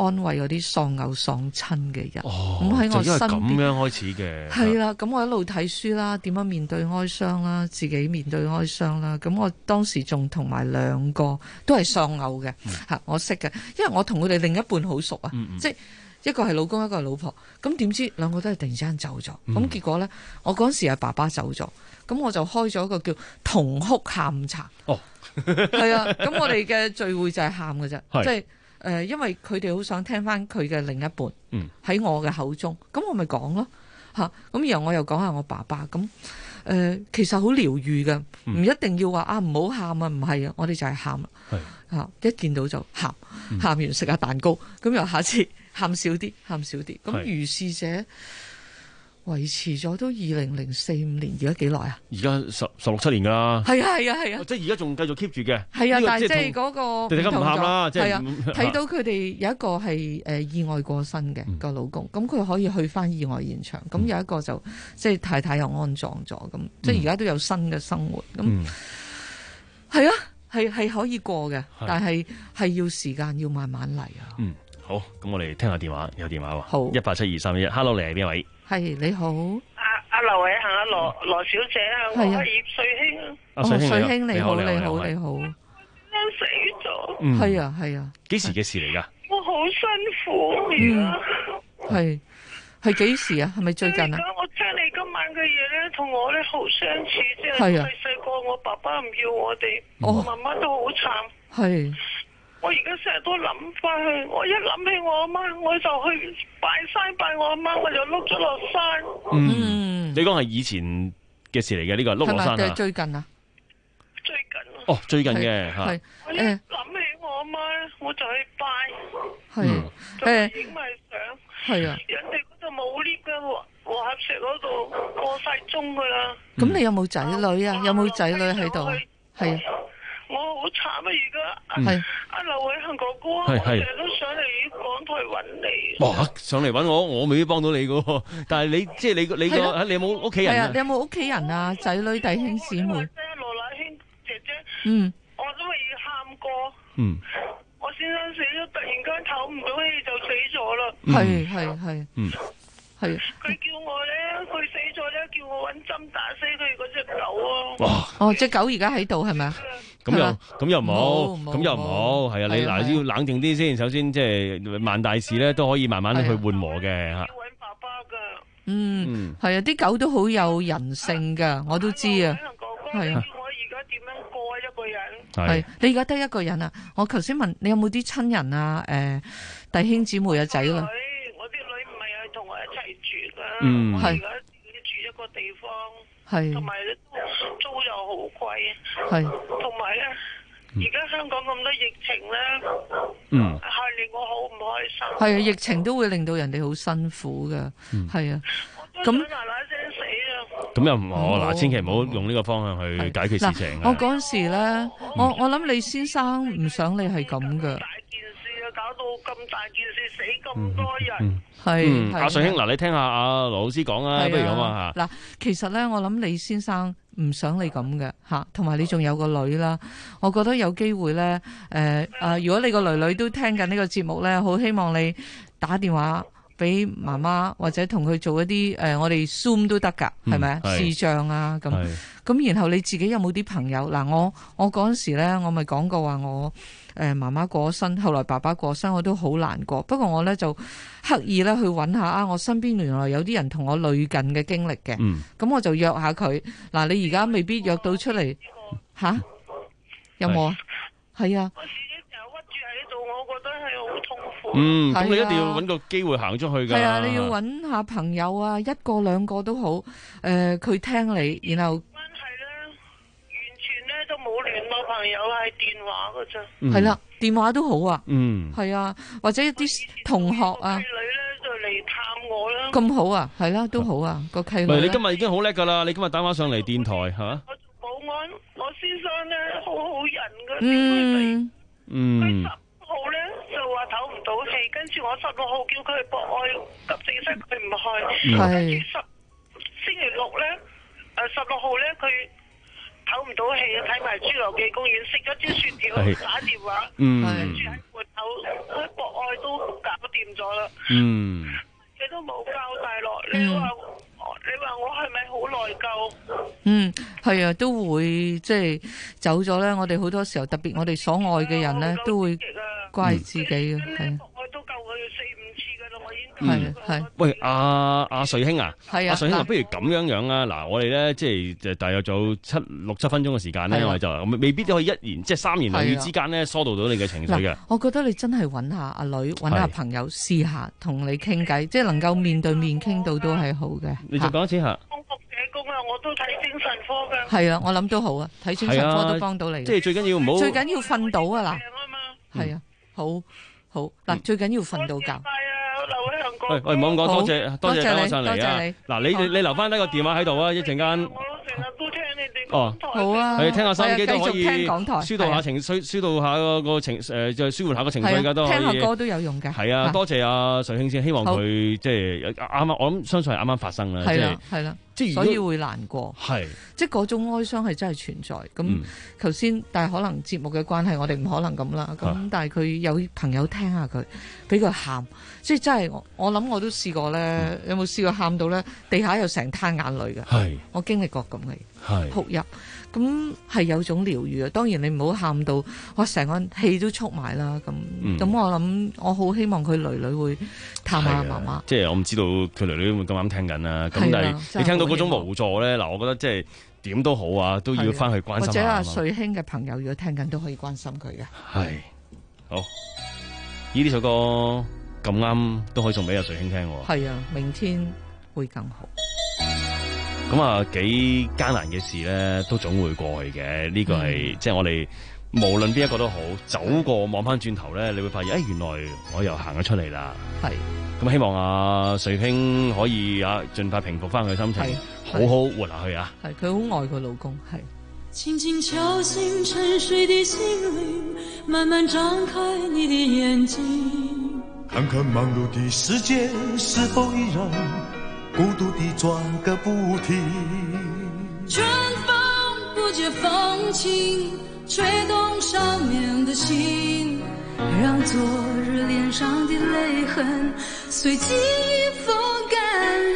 安慰嗰啲喪偶喪親嘅人。 哦， 咁喺我就因為身邊咁樣開始嘅。 係啦，咁我一路睇書啦，點樣面對哀傷啦，自己面對哀傷啦。咁我當時仲同埋兩個都係喪偶嘅嚇，我識嘅，因為我同佢哋另一半好熟啊， 嗯嗯即係一個係老公，一個係老婆。咁點知兩個都係突然之間走咗，咁、 嗯結果呢，我嗰陣時係爸爸走咗，咁我就開咗一個叫同哭下午茶。 哦， 係啊，咁我哋嘅聚會就係喊嘅啫， 係即係。誒、呃，因為佢哋好想聽翻佢嘅另一半喺、 嗯、 我嘅口中，咁我咪講咯嚇。咁然後我又講下我爸爸咁誒、呃，其實好療愈嘅，唔、嗯、一定要話啊唔好喊啊，唔係啊，我哋就係喊啦嚇，一見到就喊，喊、嗯、完食下蛋糕，咁又下次喊少啲，喊少啲，咁如是者。維持咗都二零零四五年，而家幾耐啊？ 而家十十六七年噶啦。 係啊係啊係啊！ 即係而家仲繼續 keep 住嘅。 係啊， 這個、 但係即係嗰個大家唔喊啦，即係睇到佢哋有一個係誒意外過身嘅個、嗯、老公，咁佢可以去翻意外現場。咁、嗯、有一個就即係太太又安葬咗，咁、嗯、即係而家都有新嘅生活。咁係、嗯、啊，係係可以過嘅，但係係要時間，要慢慢嚟啊。 嗯，好，咁我哋聽下電話，有電話喎。 好， 一八七二三一一 ，Hello， 你係邊位？ 係你好， 阿阿劉偉恒，阿羅羅小姐啊，我係葉瑞卿啊。 阿瑞卿， 瑞卿你好，你好，你好。 我死咗。 嗯， 係啊，係啊。 幾時嘅事嚟噶？ 我好辛苦而家。 係係幾時啊？係咪最近啊？ 我聽你今晚嘅嘢咧，同我咧好相似，即係細細個我爸爸唔要我哋，我媽媽都好慘。 係。 我而家成日都諗翻去，我一諗起我阿媽，我就去拜山拜我阿媽，我就碌咗落山。 嗯，你講係以前嘅事嚟嘅呢個碌落山啊？ 係咪最近啊？ 最近。 哦，最近嘅嚇。 係。我一諗起我阿媽咧，我就去拜。 係。誒。 影埋相。 係啊。 人哋嗰度冇 lift 嘅喎，和合石嗰度過晒鐘噶啦。 咁你有冇仔女啊？有冇仔女喺度？係。 我好慘啊！而家係阿劉偉恒哥哥，我成日都上嚟港台揾你。 哇！上嚟揾我，我未必幫到你噶喎。但係你即係你個你個，你有冇屋企人啊？ 你有冇屋企人啊？仔女弟兄姊妹。 羅乃卿姐姐。 嗯。 我都未喊過。 嗯。 我先生死咗，突然間唞唔到氣就死咗啦。 係係係。 嗯。 係。佢叫我咧，佢死咗咧，叫我揾針打死佢嗰隻狗啊！ 哇！ 哦，隻狗而家喺度係咪啊？ 咁又咁又唔好，咁又唔好，係啊！你嗱要冷靜啲先，首先即係萬大事咧都可以慢慢去緩和嘅嚇。 要揾爸爸㗎。 嗯，係啊，啲狗都好有人性㗎，我都知啊。係啊。 我而家點樣過啊？一個人。 係。你而家得一個人啊？我頭先問你有冇啲親人啊？誒，弟兄姊妹啊，仔啦。 我啲女唔係係同我一齊住㗎。 嗯。 我而家自己住一個地方。 係。 同埋租又好貴。 係。 同埋咧，而家香港咁多疫情咧， 嗯， 係令我好唔開心。 係啊，疫情都會令到人哋好辛苦噶，係啊。 咁嗱嗱聲死啊！ 咁又唔好嗱，千祈唔好用呢個方向去解決事情。 我嗰陣時咧，我我諗你先生唔想你係咁噶。 大件事啊，搞到咁大件事，死咁多人。 係阿瑞卿，嗱，你聽下阿羅老師講啊，不如咁啊嚇。 嗱，其實咧，我諗你先生唔想你咁嘅嚇，同埋你仲有個女啦。我覺得有機會咧，誒啊！如果你個女女都聽緊呢個節目咧，好希望你打電話俾媽媽，或者同佢做一啲誒、呃，我哋 Zoom 都得㗎，係咪啊？視像啊咁。咁然後你自己有冇啲朋友？嗱，我我嗰陣時咧，我咪講過話我誒媽媽過咗身，後來爸爸過身，我都好難過。不過我咧就刻意咧去揾下啊，我身邊原來有啲人同我類近嘅經歷嘅。咁、嗯、我就約下佢。嗱，你而家未必約到出嚟吓、啊？有冇啊？係啊。 嗯，咁你一定要揾個機會行出去㗎。 係啊，你要揾下朋友啊，一個兩個都好。誒、呃，佢聽你，然後關係咧，完全咧都冇聯絡朋友，係電話㗎咋。 係啦、啊，電話都好啊。 嗯。 係啊，或者一啲同學啊。 契女咧就嚟探我啦。 咁好啊，係啦、啊，都好啊，個契女。 喂，你今日已經好叻㗎啦！你今日打電話上嚟電台係嘛？ 我做保安，我先生咧好好人㗎。 嗯。 嗯。 號咧就話唞唔到氣，跟住我十六號叫佢去博愛急症室，佢唔去。跟住十星期六咧，誒十六號咧佢唞唔到氣，睇埋侏羅紀公園，食咗支雪條，打電話，跟住喺門口喺博愛都搞嗯， 你都冇交代落，你話你話我係咪好內疚？ 嗯，係啊，都會即係走咗咧。我哋好多時候，特別我哋所愛嘅人咧，都會怪自己嘅，係。 我都救佢四五次噶啦，我已經。 係係。 喂，阿阿瑞兄啊， 係啊， 阿瑞兄啊，不如咁樣樣啊，嗱，我哋咧即係就大約做七六七分鐘嘅時間咧，我哋就未必都可以一言即係三言兩語之間咧疏導到你嘅情緒嘅。 我覺得你真係揾下阿女，揾下朋友試下同你傾偈，即係能夠面對面傾到都係好嘅。 你再講一次嚇。 工啊，我都睇精神科嘅。 係啊，我諗都好啊，睇精神科都幫到你。 即係最緊要唔好。 最緊要瞓到啊嗱。係啊，好好嗱，最緊要瞓到覺。 喂喂，唔好咁講，多謝多謝你上嚟啊！嗱，你你留翻低個電話喺度啊，一陣間。哦， 好啊， 係聽下收音機都可以疏疏導下情緒，疏導下個個情誒，就舒緩下個情緒㗎都可以。 聽下歌都有用嘅。 係啊，多謝阿瑞兄先，希望佢即係啱啱，我諗相信係啱啱發生啦。 係啦，係啦， 即係所以會難過。 係， 即係嗰種哀傷係真係存在。咁頭先，但係可能節目嘅關係，我哋唔可能咁啦。咁但係佢有朋友聽下佢，俾佢喊，即係真係我我諗我都試過咧。有冇試過喊到咧？地下有成灘眼淚嘅。 係，我經歷過咁嘅。 係哭泣，咁係有種療愈啊！當然你唔好喊到我成個氣都促埋啦。咁咁、嗯、我諗我好希望佢女女會探下媽媽。 即係我唔知道佢女女會咁啱聽緊啦。咁但係你聽到嗰種無助咧，嗱，我覺得即係點都好啊，都要翻去關心或者阿瑞兄嘅朋友如果聽緊都可以關心佢嘅。 係好，呢首歌咁啱都可以送俾阿瑞兄聽。 係啊，明天會更好。 咁啊，幾艱難嘅事咧，都總會過去嘅。呢、這個係、嗯、即係我哋無論邊一個都好，走過望翻轉頭咧，你會發現，誒、哎，原來我又行咗出嚟啦。 係。 咁希望阿瑞兄可以啊，盡快平復翻佢心情，好好活下去啊。 係，佢好愛佢老公。係。 輕輕敲醒沉睡的心靈，慢慢張開你的眼睛，看看忙碌的世界是否依然孤獨地轉個不停，春風不解風情，吹動少年的心，讓昨日臉上的淚痕隨季風乾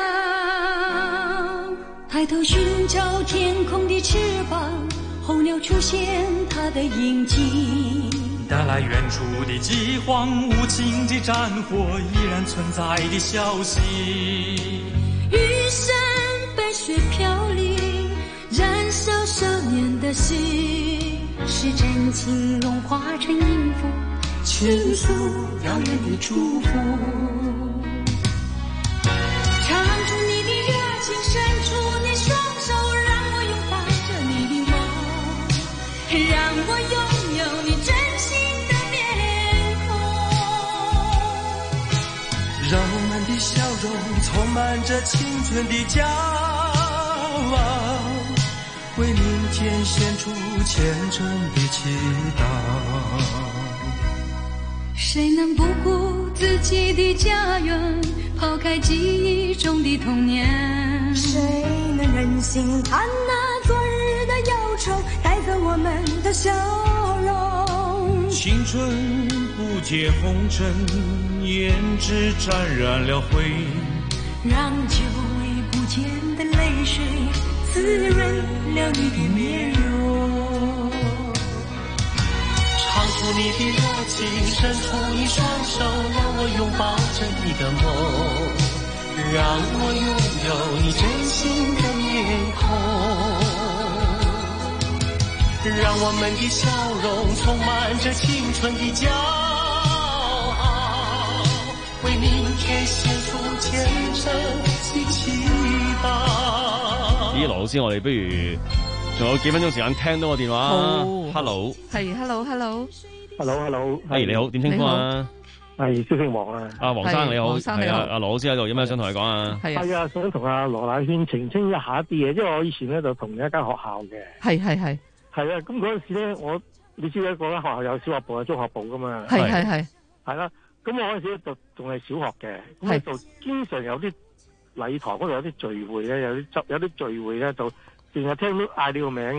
了。抬頭尋找天空的翅膀，候鳥出現它的影跡，帶來遠處的饑荒，無情的戰火依然存在的消息。雨傘被雪飄零，燃燒少年的心，是真情融化成音符，傾訴遙遠的祝福。唱出你的熱情，伸出你雙手，讓我擁抱着你的夢，讓我擁有你真心的面孔，讓我們的笑容充滿着青春的驕傲，為明天獻出虔誠的祈禱。誰能不顧自己的家園，拋開記憶中的童年？誰能忍心看那昨日的憂愁帶走我們的笑容？青春不解紅塵，胭脂沾染了灰，讓久違不見的淚水滋潤了你的面容。唱出你的熱情，伸出你雙手，讓我擁抱着你的夢，讓我擁有你真心的面孔，讓我們的笑容充滿着青春的驕傲，為明天獻出虔誠的祈禱。 咦，羅老師，我哋不如仲有幾分鐘時間聽到個電話。Hello， 係 ，Hello，Hello，Hello，Hello， 係你好，點稱呼啊？ 係蕭姓黃啊。 阿黃生你好，係啊，阿羅老師喺度，有咩想同你講啊？ 係啊，想同阿羅乃軒澄清一下啲嘢，因為我以前咧就同一間學校嘅。 係係係。 係啊，咁嗰陣時咧，我你知啦，嗰間學校有小學部有中學部噶嘛。 係係係。係啦，咁我嗰陣時咧就仲係小學嘅，咁咧就經常有啲禮堂嗰度有啲聚會咧，有啲執有啲聚會咧就淨係聽到嗌你個名嘅喎。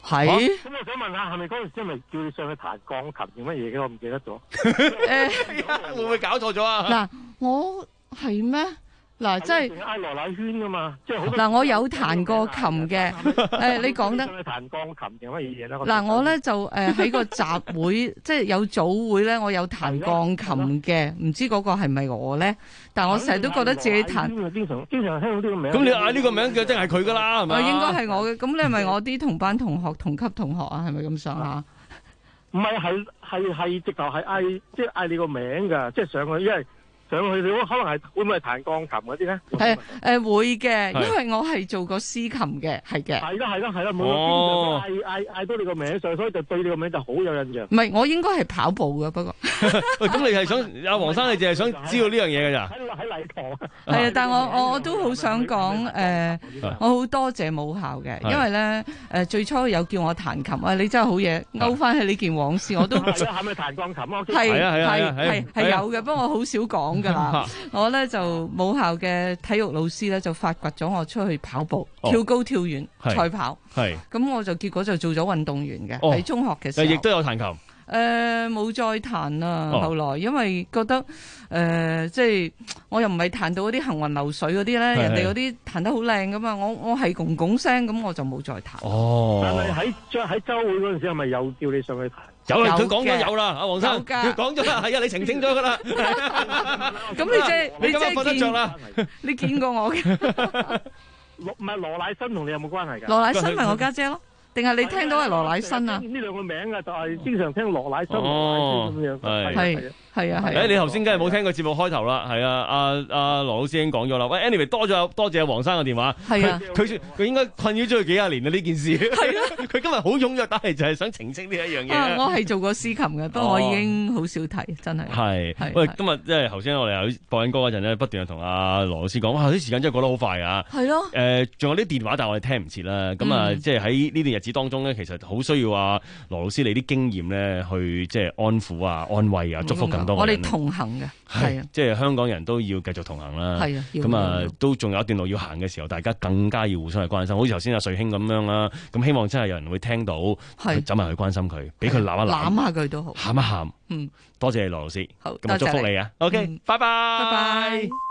係。 咁我想問下，係咪嗰陣時係咪叫你上去彈鋼琴定乜嘢嘅？我唔記得咗。 誒， 會唔會搞錯咗啊？ 嗱，我係咩？嗱，即係嗌羅乃圈噶嘛，即係好多嗱，我有彈過琴嘅。誒，你講得上去彈鋼琴定乜嘢咧？ 嗱，我咧就誒喺個集會，即係有組會咧，我有彈鋼琴嘅，唔知嗰個係咪我咧？但我成日都覺得自己彈。 經常經常聽到呢個名。 咁你嗌呢個名嘅，真係佢噶啦，係咪？ 應該係我嘅。咁你係咪我啲同班同學、同級同學啊？係咪咁上下？ 唔係，係係係直頭係嗌，即係嗌你個名㗎，即係上去，因為。上去你可能係會唔會係彈鋼琴嗰啲咧？ 係誒會嘅，因為我係做過司琴嘅，係嘅。 係啦係啦係啦，每個經常嗌嗌嗌到你個名上，所以就對你個名就好有印象。 唔係，我應該係跑步嘅，不過。 喂，咁你係想阿黃生，你淨係想知道呢樣嘢㗎咋？ 喺喺禮堂。 係啊，但係我我我都好想講誒，我好多謝母校嘅，因為咧誒最初有叫我彈琴啊，你真係好嘢，勾翻起呢件往事，我都係啊，係咪彈鋼琴啊？ 係係係係有嘅，不過我好少講㗎啦。我咧就母校嘅體育老師咧就發掘咗我出去跑步、跳高、跳遠、賽跑。係咁我就結果就做咗運動員嘅，喺中學嘅時候。 亦都有彈琴。 誒冇再彈啦，後來因為覺得誒即係我又唔係彈到嗰啲行雲流水嗰啲咧，人哋嗰啲彈得好靚噶嘛，我我係拱拱聲咁，我就冇再彈。 哦， 但係喺喺週會嗰陣時係咪又叫你上去彈？ 有啦，佢講咗有啦，阿黃生，佢講咗啦，係啊，你澄清咗噶啦。 咁你即係你今日瞓得着啦？ 你見過我嘅？ 唔係羅乃新同你有冇關係㗎？ 羅乃新咪我家姐咯。定係你聽到係羅乃新啊？ 呢兩個名啊，就係經常聽羅乃新、羅乃新咁樣。 係係係啊係。 誒，你頭先梗係冇聽過節目開頭啦，係啊，阿阿羅老師已經講咗啦。喂 ，anyway， 多咗多謝阿黃生嘅電話。 係啊， 佢佢應該困擾咗佢幾廿年啦呢件事。係啊，佢今日好踴躍，但係就係想澄清呢一樣嘢。 我係做過司琴嘅，不過我已經好少睇，真係。 係。喂，今日即係頭先我哋喺播緊歌嗰陣咧，不斷同阿羅老師講，哇！啲時間真係過得好快啊。 係咯。 誒，仲有啲電話，但係我哋聽唔切啦。咁啊，即係喺呢段日子當中咧，其實好需要啊羅老師你啲經驗咧，去即係安撫啊、安慰啊、祝福更多嘅人。 我哋同行嘅，係啊， 即係香港人都要繼續同行啦。 係啊， 咁啊，都仲有一段路要行嘅時候，大家更加要互相去關心。好似頭先阿瑞興咁樣啦，咁希望真係有人會聽到，走埋去關心佢，俾佢攬一攬， 攬下佢都好， 喊一喊。 嗯， 多謝羅老師， 好， 咁啊祝福你啊。OK，拜拜， 拜拜。